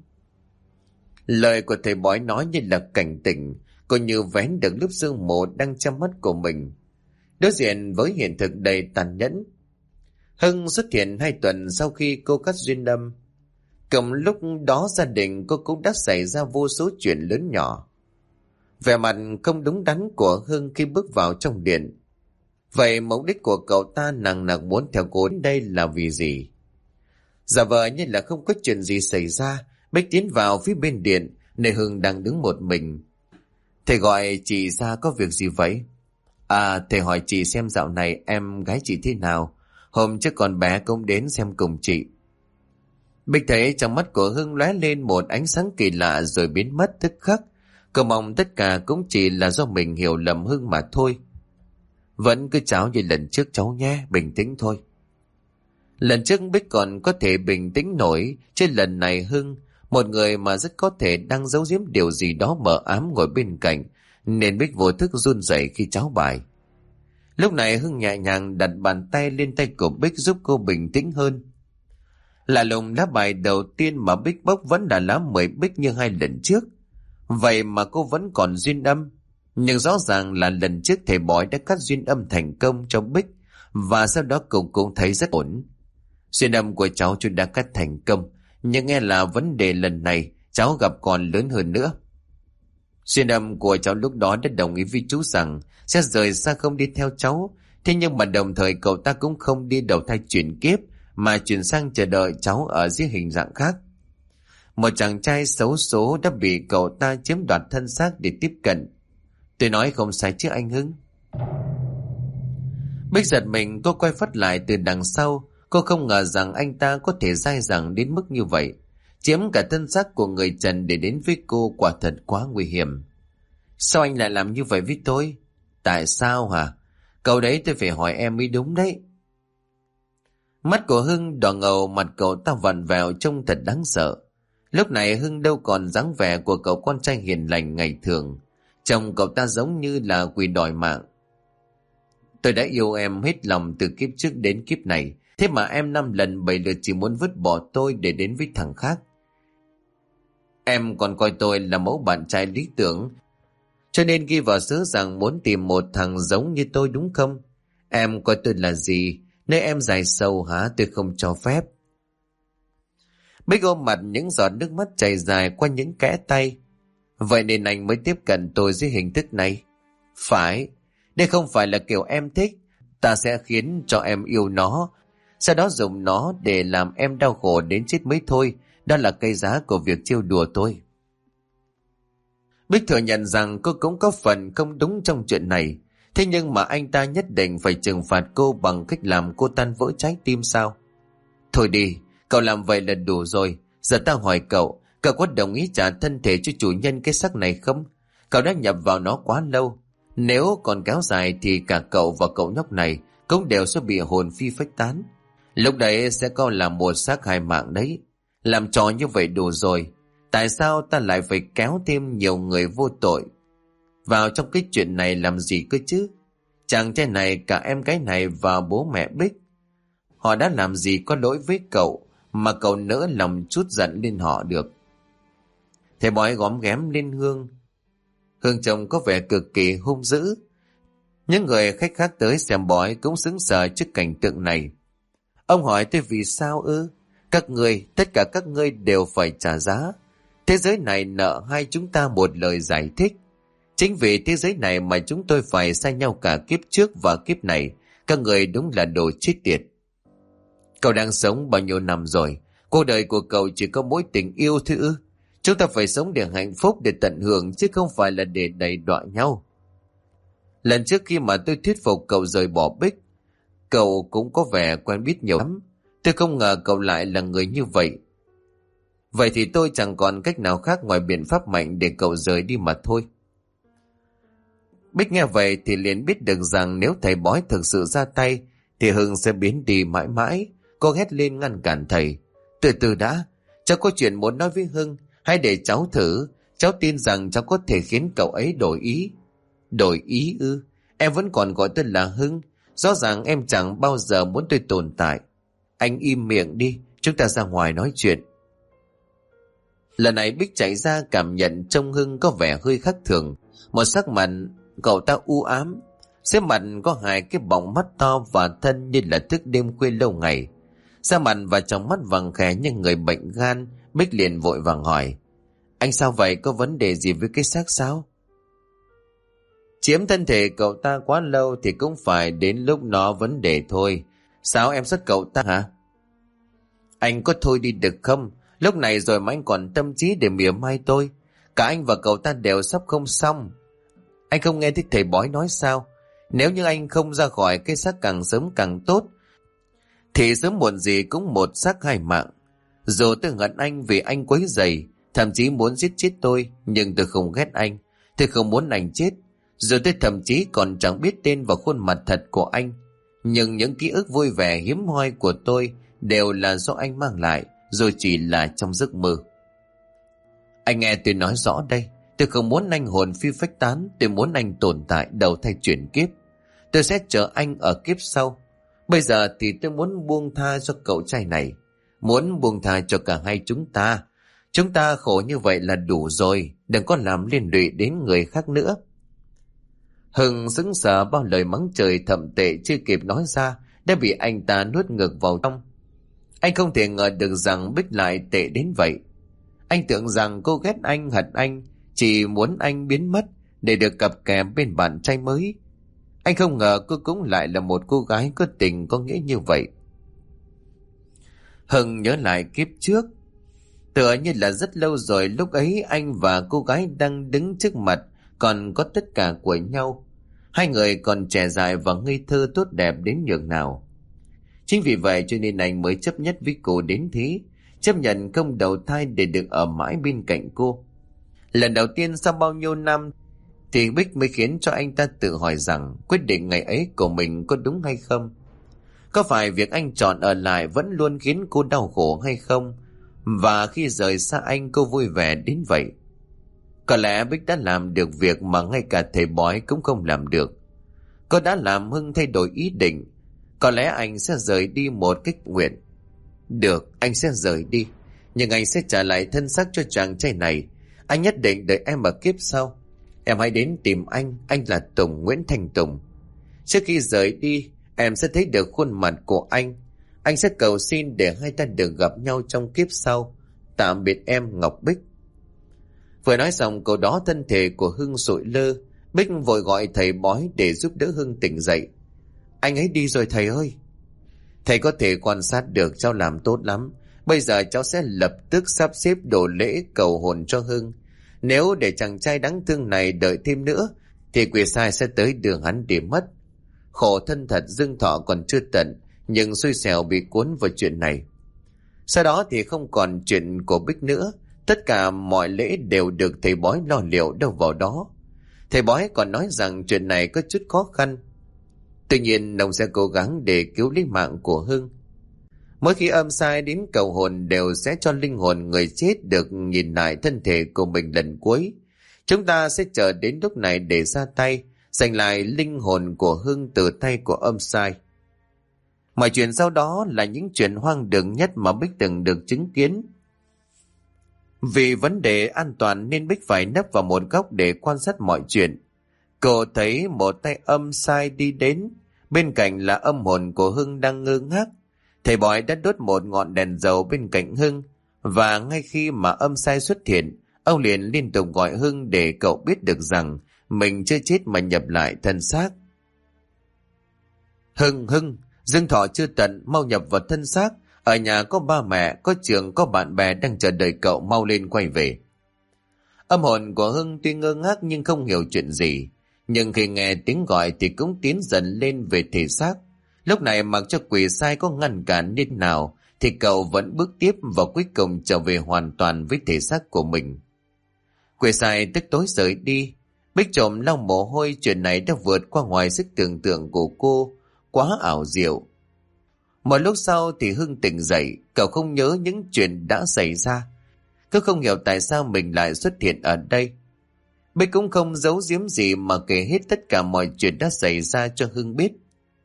Lời của thầy bói nói như là cảnh tỉnh, coi như vén được lớp sương mù đang che mắt của mình. Đối diện với hiện thực đầy tàn nhẫn, Hưng xuất hiện 2 tuần sau khi cô cắt duyên âm. Cùng lúc đó gia đình cô cũng đã xảy ra vô số chuyện lớn nhỏ. Vẻ mặt không đúng đắn của Hưng khi bước vào trong điện. Vậy mục đích của cậu ta nặng nặc muốn theo cô đến đây là vì gì? Giả vờ như là không có chuyện gì xảy ra, Bích tiến vào phía bên điện, nơi Hưng đang đứng một mình. Thầy gọi chị ra có việc gì vậy? À, thầy hỏi chị xem dạo này em gái chị thế nào. Hôm trước con bé cũng đến xem cùng chị. Bích thấy trong mắt của Hưng lóe lên một ánh sáng kỳ lạ rồi biến mất tức khắc. Cô mong tất cả cũng chỉ là do mình hiểu lầm Hưng mà thôi. Vẫn cứ cháu như lần trước cháu nhé, bình tĩnh thôi. Lần trước Bích còn có thể bình tĩnh nổi, chứ lần này Hưng, một người mà rất có thể đang giấu giếm điều gì đó mờ ám ngồi bên cạnh, nên Bích vô thức run rẩy khi cháu bài. Lúc này Hưng nhẹ nhàng đặt bàn tay lên tay của Bích giúp cô bình tĩnh hơn. Lạ lùng, lá bài đầu tiên mà Bích bốc vẫn là lá 10 Bích như 2 lần trước. Vậy mà cô vẫn còn duyên âm. Nhưng rõ ràng là lần trước thầy bói đã cắt duyên âm thành công cho Bích, và sau đó cũng thấy rất ổn. Duyên âm của cháu chú đã cắt thành công, nhưng nghe là vấn đề lần này cháu gặp còn lớn hơn nữa. Duyên âm của cháu lúc đó đã đồng ý với chú rằng sẽ rời xa không đi theo cháu. Thế nhưng mà đồng thời cậu ta cũng không đi đầu thai chuyển kiếp, mà chuyển sang chờ đợi cháu ở dưới hình dạng khác. Một chàng trai xấu số đã bị cậu ta chiếm đoạt thân xác để tiếp cận. Tôi nói không sai chứ anh Hưng? Bích giật mình, cô quay phắt lại từ đằng sau. Cô không ngờ rằng anh ta có thể dai dẳng đến mức như vậy. Chiếm cả thân xác của người trần để đến với cô quả thật quá nguy hiểm. Sao anh lại làm như vậy với tôi? Tại sao hả? Câu đấy tôi phải hỏi em mới đúng đấy. Mắt của Hưng đỏ ngầu, mặt cậu ta vặn vẹo trông thật đáng sợ. Lúc này Hưng đâu còn dáng vẻ của cậu con trai hiền lành ngày thường. Trông cậu ta giống như là quỷ đòi mạng. Tôi đã yêu em hết lòng từ kiếp trước đến kiếp này. Thế mà em 5 lần 7 lượt chỉ muốn vứt bỏ tôi để đến với thằng khác. Em còn coi tôi là mẫu bạn trai lý tưởng, cho nên ghi vào sớ rằng muốn tìm một thằng giống như tôi đúng không? Em coi tôi là gì? Nơi em dài sâu hả? Tôi không cho phép. Bích ôm mặt, những giọt nước mắt chảy dài qua những kẽ tay. Vậy nên anh mới tiếp cận tôi dưới hình thức này. Phải, đây không phải là kiểu em thích. Ta sẽ khiến cho em yêu nó, sau đó dùng nó để làm em đau khổ đến chết mới thôi. Đó là cây giá của việc trêu đùa tôi. Bích thừa nhận rằng cô cũng có phần không đúng trong chuyện này. Thế nhưng mà anh ta nhất định phải trừng phạt cô bằng cách làm cô tan vỡ trái tim sao? Thôi đi, cậu làm vậy là đủ rồi. Giờ ta hỏi cậu, cậu có đồng ý trả thân thể cho chủ nhân cái xác này không? Cậu đã nhập vào nó quá lâu. Nếu còn kéo dài thì cả cậu và cậu nhóc này cũng đều sẽ bị hồn phi phách tán. Lúc đấy sẽ có là một xác hai mạng đấy. Làm trò như vậy đủ rồi. Tại sao ta lại phải kéo thêm nhiều người vô tội vào trong cái chuyện này làm gì cơ chứ? Chàng trai này, cả em gái này và bố mẹ Bích, họ đã làm gì có lỗi với cậu mà cậu nỡ lòng chút giận lên họ được? Thầy bói góm ghém lên Hương. Hương chồng có vẻ cực kỳ hung dữ. Những người khách khác tới xem bói cũng sững sờ trước cảnh tượng này. Ông hỏi tôi vì sao ư? Các ngươi, tất cả các ngươi đều phải trả giá. Thế giới này nợ hai chúng ta một lời giải thích. Chính vì thế giới này mà chúng tôi phải xa nhau cả kiếp trước và kiếp này. Các người đúng là đồ chết tiệt. Cậu đang sống bao nhiêu năm rồi? Cuộc đời của cậu chỉ có mỗi tình yêu thôi ư? Chúng ta phải sống để hạnh phúc, để tận hưởng, chứ không phải là để đầy đọa nhau. Lần trước khi mà tôi thuyết phục cậu rời bỏ Bích, cậu cũng có vẻ quen biết nhiều lắm. Tôi không ngờ cậu lại là người như vậy. Vậy thì tôi chẳng còn cách nào khác ngoài biện pháp mạnh để cậu rời đi mà thôi. Bích nghe vậy thì liền biết được rằng nếu thầy bói thực sự ra tay thì Hưng sẽ biến đi mãi mãi. Cô hét lên ngăn cản thầy. Từ từ đã, cháu có chuyện muốn nói với Hưng. Hãy để cháu thử. Cháu tin rằng cháu có thể khiến cậu ấy đổi ý. Đổi ý ư? Em vẫn còn gọi tôi là Hưng. Rõ ràng em chẳng bao giờ muốn tôi tồn tại. Anh im miệng đi, chúng ta ra ngoài nói chuyện. Lần này Bích chạy ra cảm nhận trông Hưng có vẻ hơi khác thường. Một sắc mặt cậu ta u ám, xếp mặt có hai cái bọng mắt to và thân như là thức đêm khuya lâu ngày. Da mặt và trong mắt vàng khè như người bệnh gan. Bích liền vội vàng hỏi. Anh sao vậy, có vấn đề gì với cái xác sao? Chiếm thân thể cậu ta quá lâu thì cũng phải đến lúc nó vấn đề thôi. Sao em sát cậu ta hả? Anh có thôi đi được không? Lúc này rồi mà anh còn tâm trí để mỉa mai tôi. Cả anh và cậu ta đều sắp không xong. Anh không nghe thấy thầy bói nói sao? Nếu như anh không ra khỏi cái xác càng sớm càng tốt, thì sớm muộn gì cũng một xác hai mạng. Dù tôi hận anh vì anh quấy rầy, thậm chí muốn giết chết tôi, nhưng tôi không ghét anh. Tôi không muốn anh chết. Rồi tôi thậm chí còn chẳng biết tên và khuôn mặt thật của anh. Nhưng những ký ức vui vẻ hiếm hoi của tôi đều là do anh mang lại, rồi chỉ là trong giấc mơ. Anh nghe tôi nói rõ đây. Tôi không muốn anh hồn phi phách tán. Tôi muốn anh tồn tại đầu thai chuyển kiếp. Tôi sẽ chờ anh ở kiếp sau. Bây giờ thì tôi muốn buông tha cho cậu trai này. Muốn buông tha cho cả hai chúng ta. Chúng ta khổ như vậy là đủ rồi. Đừng có làm liên lụy đến người khác nữa. Hưng sững sờ, bao lời mắng trời thậm tệ chưa kịp nói ra đã bị anh ta nuốt ngược vào trong. Anh không thể ngờ được rằng Bích lại tệ đến vậy. Anh tưởng rằng cô ghét anh, hận anh, chỉ muốn anh biến mất để được cặp kè bên bạn trai mới. Anh không ngờ cô cũng lại là một cô gái có tình có nghĩa như vậy. Hưng nhớ lại kiếp trước. Tựa như là rất lâu rồi, lúc ấy anh và cô gái đang đứng trước mặt, còn có tất cả của nhau. Hai người còn trẻ dại và ngây thơ tốt đẹp đến nhường nào. Chính vì vậy cho nên anh mới chấp nhất với cô đến thế, chấp nhận không đầu thai để được ở mãi bên cạnh cô. Lần đầu tiên sau bao nhiêu năm thì Bích mới khiến cho anh ta tự hỏi rằng quyết định ngày ấy của mình có đúng hay không. Có phải việc anh chọn ở lại vẫn luôn khiến cô đau khổ hay không? Và khi rời xa anh cô vui vẻ đến vậy. Có lẽ Bích đã làm được việc mà ngay cả thầy bói cũng không làm được. Cô đã làm Hưng thay đổi ý định. Có lẽ anh sẽ rời đi một cách nguyện. Được, anh sẽ rời đi, nhưng anh sẽ trả lại thân xác cho chàng trai này. Anh nhất định đợi em ở kiếp sau. Em hãy đến tìm anh là Tùng, Nguyễn Thành Tùng. Trước khi rời đi, em sẽ thấy được khuôn mặt của anh. Anh sẽ cầu xin để hai ta được gặp nhau trong kiếp sau. Tạm biệt em, Ngọc Bích. Vừa nói xong câu đó, thân thể của Hưng sụi lơ. Bích vội gọi thầy bói để giúp đỡ Hưng tỉnh dậy. Anh ấy đi rồi thầy ơi. Thầy có thể quan sát được, cháu làm tốt lắm. Bây giờ cháu sẽ lập tức sắp xếp đồ lễ cầu hồn cho Hưng. Nếu để chàng trai đáng thương này đợi thêm nữa thì quỷ sai sẽ tới đưa hắn đi mất. Khổ thân thật, dương thọ còn chưa tận, nhưng xui xẻo bị cuốn vào chuyện này. Sau đó thì không còn chuyện của Bích nữa. Tất cả mọi lễ đều được thầy bói lo liệu đâu vào đó. Thầy bói còn nói rằng chuyện này có chút khó khăn. Tuy nhiên ông sẽ cố gắng để cứu lấy mạng của Hưng. Mỗi khi âm sai đến cầu hồn đều sẽ cho linh hồn người chết được nhìn lại thân thể của mình lần cuối. Chúng ta sẽ chờ đến lúc này để ra tay, giành lại linh hồn của Hưng từ tay của âm sai. Mọi chuyện sau đó là những chuyện hoang đường nhất mà Bích từng được chứng kiến. Vì vấn đề an toàn nên Bích phải nấp vào một góc để quan sát mọi chuyện. Cô thấy một tay âm sai đi đến, bên cạnh là âm hồn của Hưng đang ngơ ngác. Thầy bói đã đốt một ngọn đèn dầu bên cạnh Hưng, và ngay khi mà âm sai xuất hiện, ông liền liên tục gọi Hưng để cậu biết được rằng mình chưa chết mà nhập lại thân xác. Hưng, dương thọ chưa tận, mau nhập vào thân xác. Ở nhà có ba mẹ, có trường, có bạn bè đang chờ đợi cậu, mau lên quay về. Âm hồn của Hưng tuy ngơ ngác nhưng không hiểu chuyện gì, nhưng khi nghe tiếng gọi thì cũng tiến dần lên về thể xác. Lúc này mặc cho quỷ sai có ngăn cản như nào thì cậu vẫn bước tiếp và cuối cùng trở về hoàn toàn với thể xác của mình. Quỷ sai tức tối rời đi. Bích trộm lau mồ hôi, chuyện này đã vượt qua ngoài sức tưởng tượng của cô, quá ảo diệu. Một lúc sau thì Hưng tỉnh dậy, cậu không nhớ những chuyện đã xảy ra. Cứ không hiểu tại sao mình lại xuất hiện ở đây. Bích cũng không giấu giếm gì mà kể hết tất cả mọi chuyện đã xảy ra cho Hưng biết.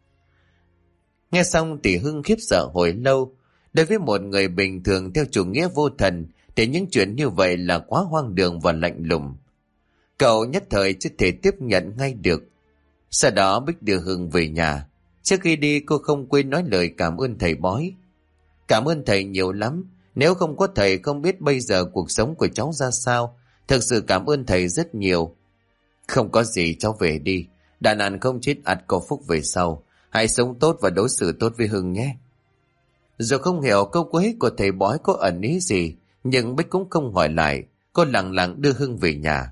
Nghe xong thì Hưng khiếp sợ hồi lâu. Đối với một người bình thường theo chủ nghĩa vô thần thì những chuyện như vậy là quá hoang đường và lạnh lùng. Cậu nhất thời chưa thể tiếp nhận ngay được. Sau đó Bích đưa Hưng về nhà. Trước khi đi cô không quên nói lời cảm ơn thầy bói. Cảm ơn thầy nhiều lắm. Nếu không có thầy không biết bây giờ cuộc sống của cháu ra sao. Thực sự cảm ơn thầy rất nhiều. Không có gì, cháu về đi. Đàn ăn không chết ắt có phúc về sau. Hãy sống tốt và đối xử tốt với Hưng nhé. Dù không hiểu câu cuối của thầy bói có ẩn ý gì, nhưng Bích cũng không hỏi lại. Cô lặng lặng đưa Hưng về nhà.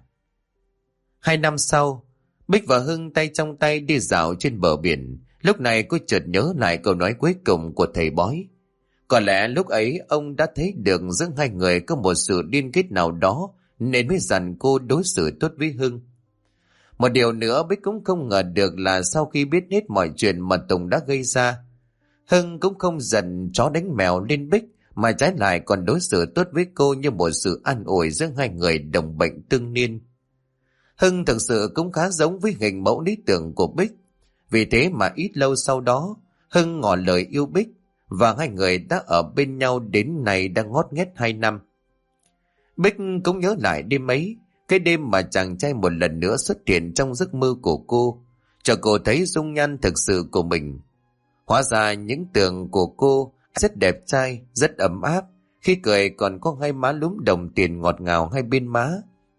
2 năm sau, Bích và Hưng tay trong tay đi dạo trên bờ biển. Lúc này cô chợt nhớ lại câu nói cuối cùng của thầy bói. Có lẽ lúc ấy ông đã thấy được giữa hai người có một sự liên kết nào đó nên mới dặn cô đối xử tốt với Hưng. Một điều nữa Bích cũng không ngờ được là sau khi biết hết mọi chuyện mà Tùng đã gây ra, Hưng cũng không giận chó đánh mèo lên Bích mà trái lại còn đối xử tốt với cô như một sự an ủi giữa hai người đồng bệnh tương niên. Hưng thực sự cũng khá giống với hình mẫu lý tưởng của Bích. Vì thế mà ít lâu sau đó, Hưng ngỏ lời yêu Bích và hai người đã ở bên nhau đến nay đã ngót nghét 2 năm. Bích cũng nhớ lại đêm ấy, cái đêm mà chàng trai một lần nữa xuất hiện trong giấc mơ của cô, cho cô thấy dung nhan thực sự của mình. Hóa ra những tưởng của cô rất đẹp trai, rất ấm áp, khi cười còn có hai má lúm đồng tiền ngọt ngào hai bên má.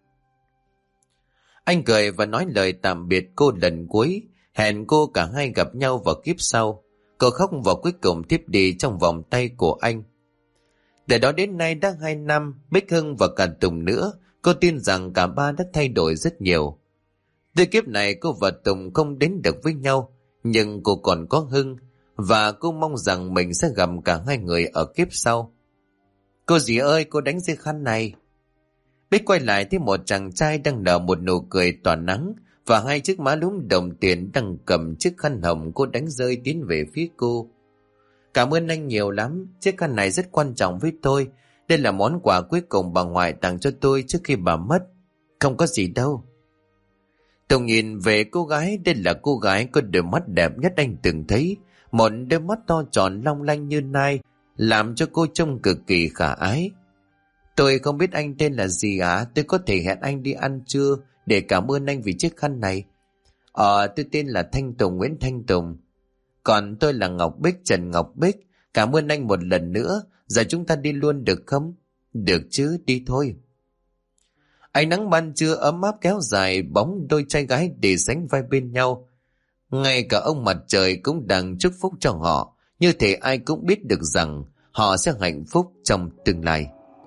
Anh cười và nói lời tạm biệt cô lần cuối, hẹn cô cả hai gặp nhau vào kiếp sau. Cô khóc và cuối cùng tiếp đi trong vòng tay của anh. Từ đó đến nay đã 2 năm, Bích, Hưng và cả Tùng nữa, cô tin rằng cả ba đã thay đổi rất nhiều. Từ kiếp này cô và Tùng không đến được với nhau, nhưng cô còn có Hưng, và cô mong rằng mình sẽ gặp cả hai người ở kiếp sau. Cô dì ơi, cô đánh dây khăn này. Bích quay lại thấy một chàng trai đang nở một nụ cười tỏa nắng, và hai chiếc má lúm đồng tiền đang cầm chiếc khăn hồng cô đánh rơi tiến về phía cô. Cảm ơn anh nhiều lắm, chiếc khăn này rất quan trọng với tôi. Đây là món quà cuối cùng bà ngoại tặng cho tôi trước khi bà mất. Không có gì đâu. Tùng nhìn về cô gái, đây là cô gái có đôi mắt đẹp nhất anh từng thấy. Một đôi mắt to tròn long lanh như nai, làm cho cô trông cực kỳ khả ái. Tôi không biết anh tên là gì ạ? Tôi có thể hẹn anh đi ăn trưa để cảm ơn anh vì chiếc khăn này. Tôi tên là Thanh Tùng, Nguyễn Thanh Tùng. Còn tôi là Ngọc Bích, Trần Ngọc Bích. Cảm ơn anh một lần nữa. Giờ chúng ta đi luôn được không? Được chứ, đi thôi. Ánh nắng ban trưa ấm áp kéo dài, bóng đôi trai gái để sánh vai bên nhau. Ngay cả ông mặt trời cũng đang chúc phúc cho họ, như thể ai cũng biết được rằng họ sẽ hạnh phúc trong tương lai.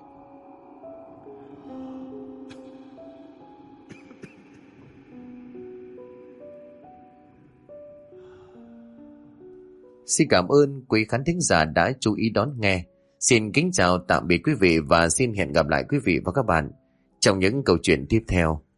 Xin cảm ơn quý khán thính giả đã chú ý đón nghe. Xin kính chào tạm biệt quý vị và xin hẹn gặp lại quý vị và các bạn trong những câu chuyện tiếp theo.